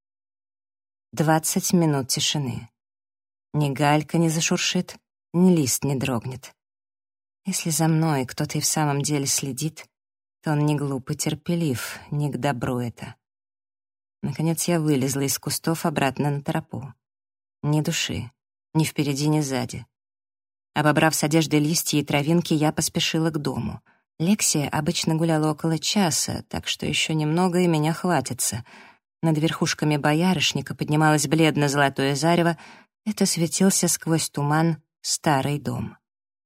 20 минут тишины. Ни галька не зашуршит, ни лист не дрогнет. Если за мной кто-то и в самом деле следит, то он не глуп и терпелив, не к добру это. Наконец я вылезла из кустов обратно на тропу. Ни души, ни впереди, ни сзади. Обобрав с одежды листья и травинки, я поспешила к дому. Лексия обычно гуляла около часа, так что еще немного и меня хватится. Над верхушками боярышника поднималось бледно-золотое зарево, это светился сквозь туман старый дом.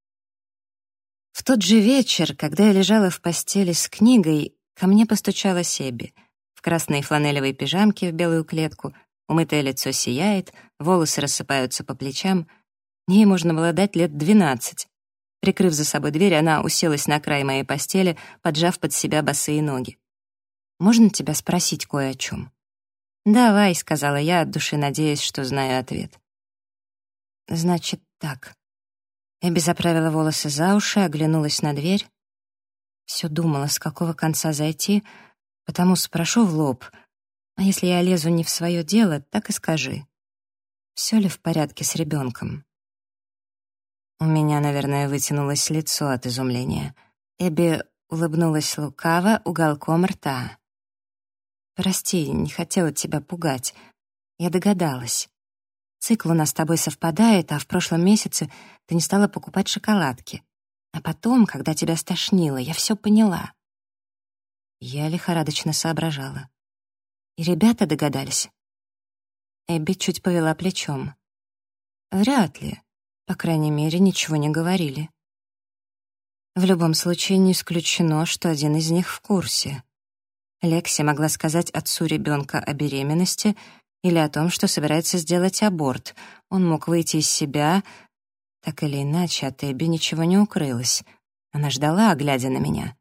В тот же вечер, когда я лежала в постели с книгой, ко мне постучала Себи. В красной фланелевой пижамке в белую клетку, умытое лицо сияет, волосы рассыпаются по плечам. Ей можно было дать лет 12. Прикрыв за собой дверь, она уселась на край моей постели, поджав под себя босые ноги. «Можно тебя спросить кое о чем?» «Давай», — сказала я, от души надеясь, что знаю ответ. «Значит так». Эбби заправила волосы за уши, оглянулась на дверь. Все думала, с какого конца зайти, потому спрошу в лоб. А если я лезу не в свое дело, так и скажи. Все ли в порядке с ребенком? У меня, наверное, вытянулось лицо от изумления. Эбби улыбнулась лукаво уголком рта. «Прости, не хотела тебя пугать. Я догадалась. Цикл у нас с тобой совпадает, а в прошлом месяце ты не стала покупать шоколадки. А потом, когда тебя стошнило, я все поняла». Я лихорадочно соображала. И ребята догадались. Эбби чуть повела плечом. «Вряд ли. По крайней мере, ничего не говорили. В любом случае, не исключено, что один из них в курсе. Лекси могла сказать отцу ребенка о беременности или о том, что собирается сделать аборт. Он мог выйти из себя. Так или иначе, от Эбби ничего не укрылось. Она ждала, глядя на меня.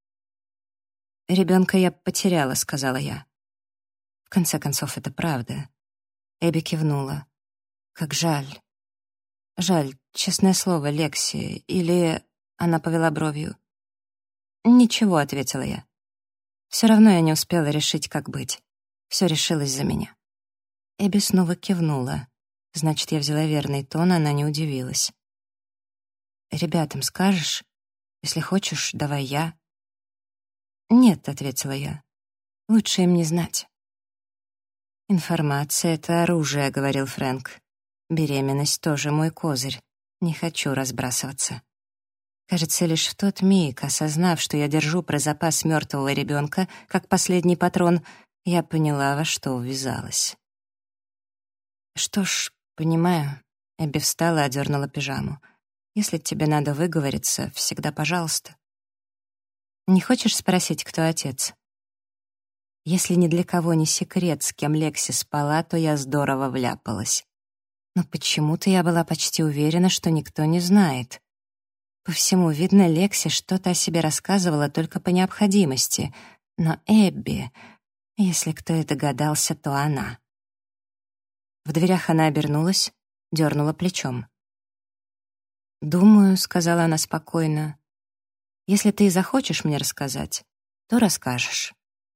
«Ребенка я потеряла», — сказала я. В конце концов, это правда. Эбби кивнула. «Как жаль». «Жаль, честное слово, Лекси. Или...» — она повела бровью. «Ничего», — ответила я. Все равно я не успела решить, как быть. Все решилось за меня. Эбби снова кивнула. Значит, я взяла верный тон, она не удивилась. «Ребятам скажешь? Если хочешь, давай я». «Нет», — ответила я. «Лучше им не знать». «Информация — это оружие», — говорил Фрэнк. «Беременность тоже мой козырь. Не хочу разбрасываться». Кажется, лишь в тот миг, осознав, что я держу про запас мертвого ребенка, как последний патрон, я поняла, во что ввязалась. «Что ж, понимаю». Эбби встала и одернула пижаму. «Если тебе надо выговориться, всегда пожалуйста». «Не хочешь спросить, кто отец?» Если ни для кого не секрет, с кем Лекси спала, то я здорово вляпалась. Но почему-то я была почти уверена, что никто не знает. По всему видно, Лекси что-то о себе рассказывала только по необходимости. Но Эбби, если кто и догадался, то она. В дверях она обернулась, дернула плечом. «Думаю», — сказала она спокойно, — «если ты захочешь мне рассказать, то расскажешь».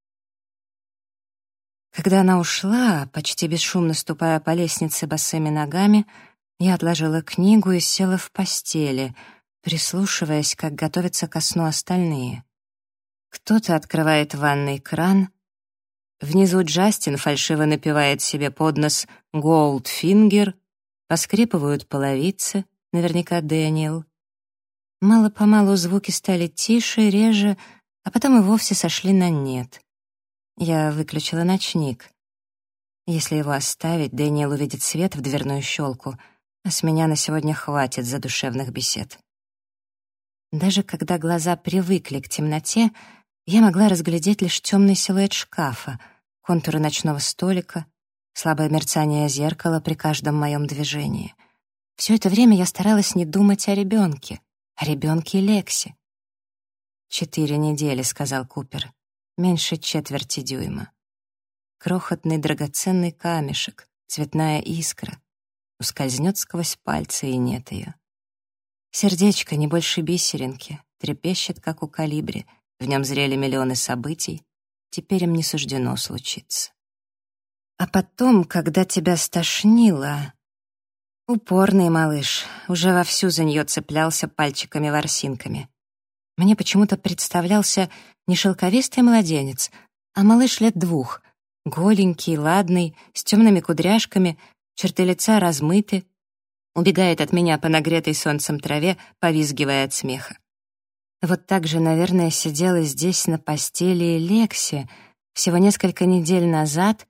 Когда она ушла, почти бесшумно ступая по лестнице босыми ногами, я отложила книгу и села в постели, прислушиваясь, как готовятся ко сну остальные. Кто-то открывает ванный кран. Внизу Джастин фальшиво напевает себе под нос «Goldfinger», поскрипывают половицы, наверняка Дэниел. Мало-помалу звуки стали тише, реже, а потом и вовсе сошли на нет. Я выключила ночник. Если его оставить, Дэниел увидит свет в дверную щелку, а с меня на сегодня хватит задушевных бесед. Даже когда глаза привыкли к темноте, я могла разглядеть лишь темный силуэт шкафа, контуры ночного столика, слабое мерцание зеркала при каждом моем движении. Все это время я старалась не думать о ребенке Лекси. 4 недели», — сказал Купер. «Меньше четверти дюйма. Крохотный драгоценный камешек, цветная искра. Ускользнет сквозь пальцы, и нет ее. Сердечко не больше бисеринки, трепещет, как у калибри. В нем зрели миллионы событий. Теперь им не суждено случиться. А потом, когда тебя стошнило... Упорный малыш, уже вовсю за нее цеплялся пальчиками-ворсинками. Мне почему-то представлялся не шелковистый младенец, а малыш лет 2, голенький, ладный, с темными кудряшками, черты лица размыты, убегает от меня по нагретой солнцем траве, повизгивая от смеха. Вот так же, наверное, сидела здесь на постели Лекси всего несколько недель назад,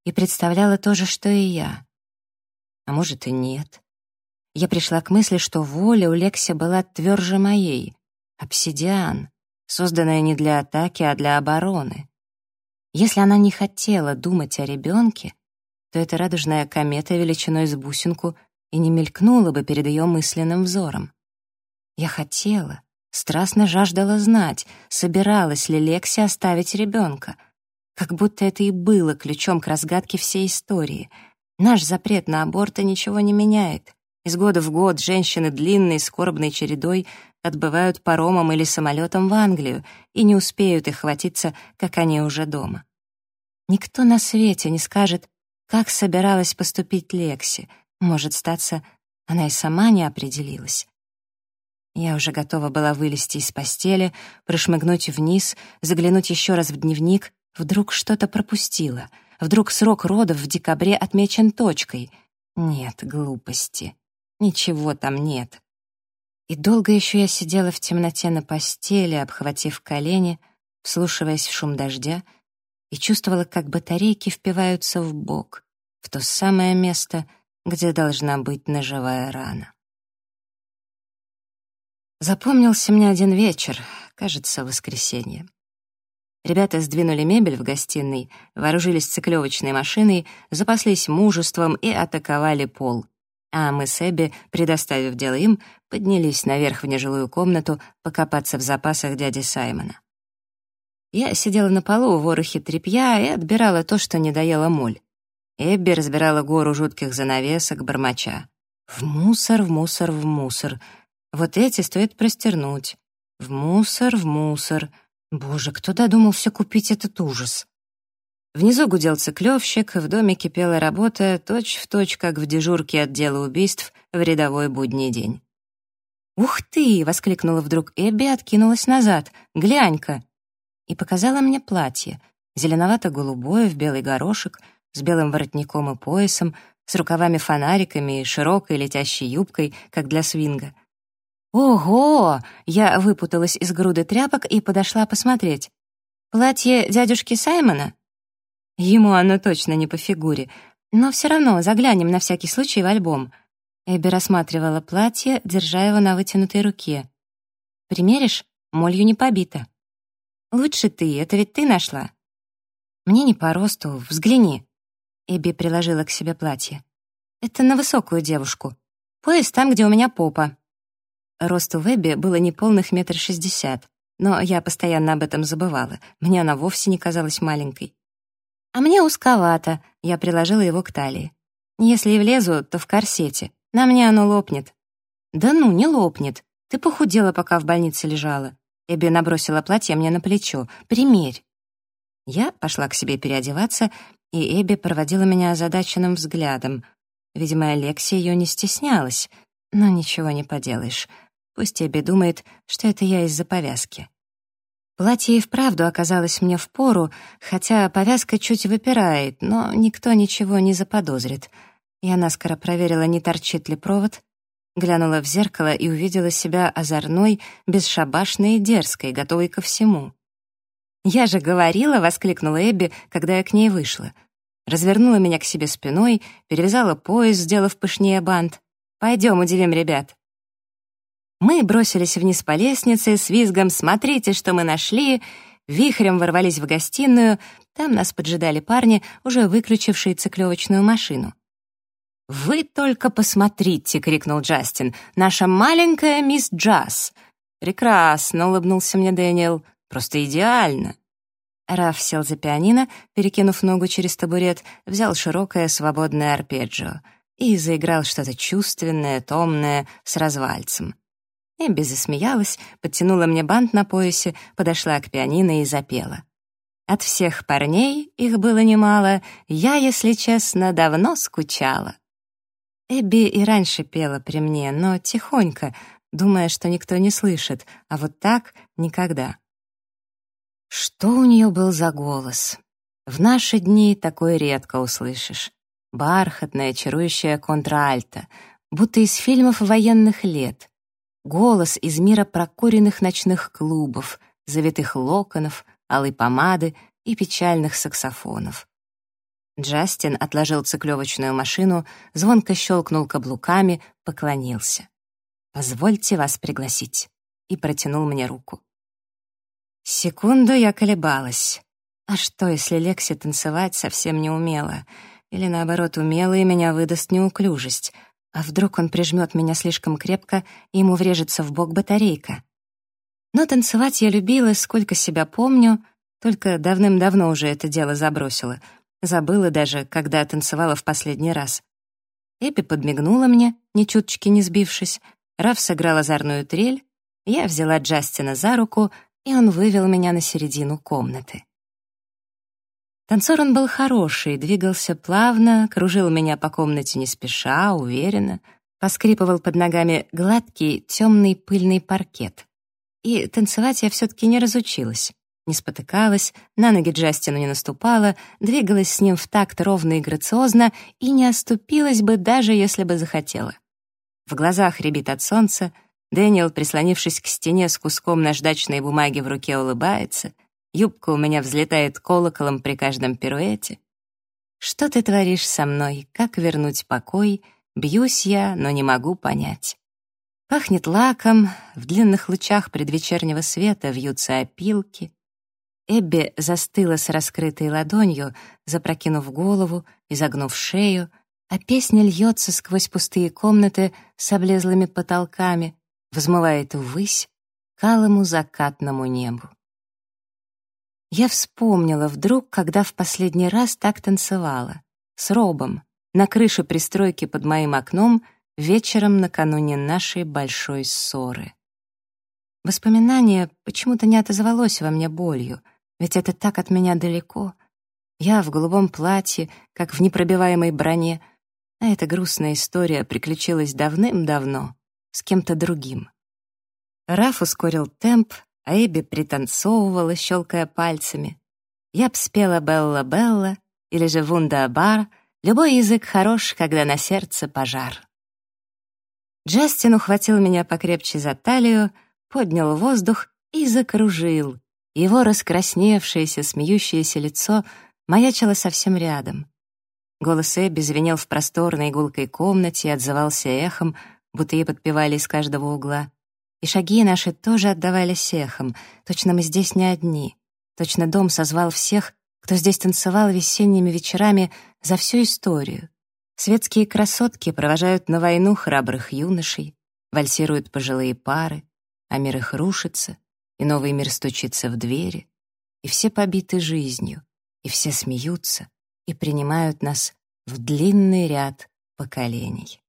и представляла то же, что и я. А может, и нет. Я пришла к мысли, что воля у Лекси была тверже моей. Обсидиан, созданная не для атаки, а для обороны. Если она не хотела думать о ребенке, то эта радужная комета величиной с бусинку и не мелькнула бы перед ее мысленным взором. Я хотела, страстно жаждала знать, собиралась ли Лекси оставить ребенка. Как будто это и было ключом к разгадке всей истории. Наш запрет на аборты ничего не меняет. Из года в год женщины длинной скорбной чередой отбывают паромом или самолетом в Англию и не успеют их хватиться, как они уже дома. Никто на свете не скажет, как собиралась поступить Лекси. Может, статься, она и сама не определилась. Я уже готова была вылезти из постели, прошмыгнуть вниз, заглянуть еще раз в дневник. Вдруг что-то пропустила. Вдруг срок родов в декабре отмечен точкой. Нет, глупости. Ничего там нет. И долго еще я сидела в темноте на постели, обхватив колени, вслушиваясь в шум дождя, и чувствовала, как батарейки впиваются в бок, в то самое место, где должна быть ножевая рана. Запомнился мне один вечер, кажется, воскресенье. Ребята сдвинули мебель в гостиной, вооружились циклёвочной машиной, запаслись мужеством и атаковали пол. А мы с Эбби, предоставив дело им, поднялись наверх в нежилую комнату покопаться в запасах дяди Саймона. Я сидела на полу в ворохе тряпья и отбирала то, что не доела моль. Эбби разбирала гору жутких занавесок, бормоча. В мусор, в мусор, в мусор. Вот эти стоит простернуть. В мусор, в мусор. Боже, кто додумался купить этот ужас? Внизу гудел циклёвщик, в доме кипела работа, точь-в-точь, как в дежурке отдела убийств в рядовой будний день. «Ух ты!» — воскликнула вдруг Эбби и откинулась назад. «Глянь-ка!» И показала мне платье, зеленовато-голубое, в белый горошек, с белым воротником и поясом, с рукавами-фонариками и широкой летящей юбкой, как для свинга. «Ого!» — я выпуталась из груды тряпок и подошла посмотреть. «Платье дядюшки Саймона?» Ему оно точно не по фигуре, но все равно заглянем на всякий случай в альбом. Эбби рассматривала платье, держа его на вытянутой руке. «Примеришь? Молью не побито». «Лучше ты, это ведь ты нашла». «Мне не по росту, взгляни». Эбби приложила к себе платье. «Это на высокую девушку. Пояс там, где у меня попа». Рост у Эбби было неполных 1,60 м, но я постоянно об этом забывала. Мне она вовсе не казалась маленькой. «А мне узковато», — я приложила его к талии. «Если и влезу, то в корсете. На мне оно лопнет». «Да ну, не лопнет. Ты похудела, пока в больнице лежала». Эбби набросила платье мне на плечо. «Примерь». Я пошла к себе переодеваться, и Эбби проводила меня озадаченным взглядом. Видимо, Лекси ее не стеснялась, но ничего не поделаешь. Пусть Эбби думает, что это я из-за повязки. Платье и вправду оказалось мне впору, хотя повязка чуть выпирает, но никто ничего не заподозрит. Я наскоро проверила, не торчит ли провод, глянула в зеркало и увидела себя озорной, бесшабашной и дерзкой, готовой ко всему. «Я же говорила!» — воскликнула Эбби, когда я к ней вышла. Развернула меня к себе спиной, перевязала пояс, сделав пышнее бант. «Пойдем, удивим ребят». Мы бросились вниз по лестнице с визгом «Смотрите, что мы нашли!», вихрем ворвались в гостиную, там нас поджидали парни, уже выключившие циклёвочную машину. «Вы только посмотрите!» — крикнул Джастин. «Наша маленькая мисс Джаз!» «Прекрасно!» — улыбнулся мне Дэниел. «Просто идеально!» Раф сел за пианино, перекинув ногу через табурет, взял широкое свободное арпеджио и заиграл что-то чувственное, томное, с развальцем. Эбби засмеялась, подтянула мне бант на поясе, подошла к пианино и запела. От всех парней, их было немало, я, если честно, давно скучала. Эбби и раньше пела при мне, но тихонько, думая, что никто не слышит, а вот так — никогда. Что у нее был за голос? В наши дни такое редко услышишь. Бархатная, чарующая контральто, будто из фильмов военных лет. Голос из мира прокуренных ночных клубов, завитых локонов, алой помады и печальных саксофонов. Джастин отложил циклёвочную машину, звонко щелкнул каблуками, поклонился. «Позвольте вас пригласить», и протянул мне руку. Секунду я колебалась. А что, если Лекси танцевать совсем не умела? Или, наоборот, умела, и меня выдаст неуклюжесть? А вдруг он прижмет меня слишком крепко, и ему врежется в бок батарейка? Но танцевать я любила, сколько себя помню, только давным-давно уже это дело забросила. Забыла даже, когда танцевала в последний раз. Эбби подмигнула мне, ни чуточки не сбившись. Раф сыграл озорную трель. Я взяла Джастина за руку, и он вывел меня на середину комнаты. Танцор он был хороший, двигался плавно, кружил меня по комнате не спеша, уверенно, поскрипывал под ногами гладкий, темный пыльный паркет. И танцевать я все-таки не разучилась. Не спотыкалась, на ноги Джастину не наступала, двигалась с ним в такт ровно и грациозно и не оступилась бы, даже если бы захотела. В глазах рябит от солнца, Дэниел, прислонившись к стене с куском наждачной бумаги в руке, улыбается, юбка у меня взлетает колоколом при каждом пируэте. Что ты творишь со мной, как вернуть покой, бьюсь я, но не могу понять. Пахнет лаком, в длинных лучах предвечернего света вьются опилки. Эбби застыла с раскрытой ладонью, запрокинув голову, изогнув шею, а песня льется сквозь пустые комнаты с облезлыми потолками, взмывает ввысь к алому закатному небу. Я вспомнила вдруг, когда в последний раз так танцевала, с Робом, на крыше пристройки под моим окном, вечером накануне нашей большой ссоры. Воспоминание почему-то не отозвалось во мне болью, ведь это так от меня далеко. Я в голубом платье, как в непробиваемой броне, а эта грустная история приключилась давным-давно, с кем-то другим. Раф ускорил темп, а Эбби пританцовывала, щелкая пальцами. Я б спела «Белла-Белла» или же «Вунда-бар», любой язык хорош, когда на сердце пожар. Джастин ухватил меня покрепче за талию, поднял воздух и закружил. Его раскрасневшееся, смеющееся лицо маячило совсем рядом. Голос Эбби звенел в просторной гулкой комнате и отзывался эхом, будто ей подпевали из каждого угла. И шаги наши тоже отдавались эхом. Точно мы здесь не одни. Точно дом созвал всех, кто здесь танцевал весенними вечерами за всю историю. Светские красотки провожают на войну храбрых юношей, вальсируют пожилые пары, а мир их рушится, и новый мир стучится в двери, и все побиты жизнью, и все смеются и принимают нас в длинный ряд поколений.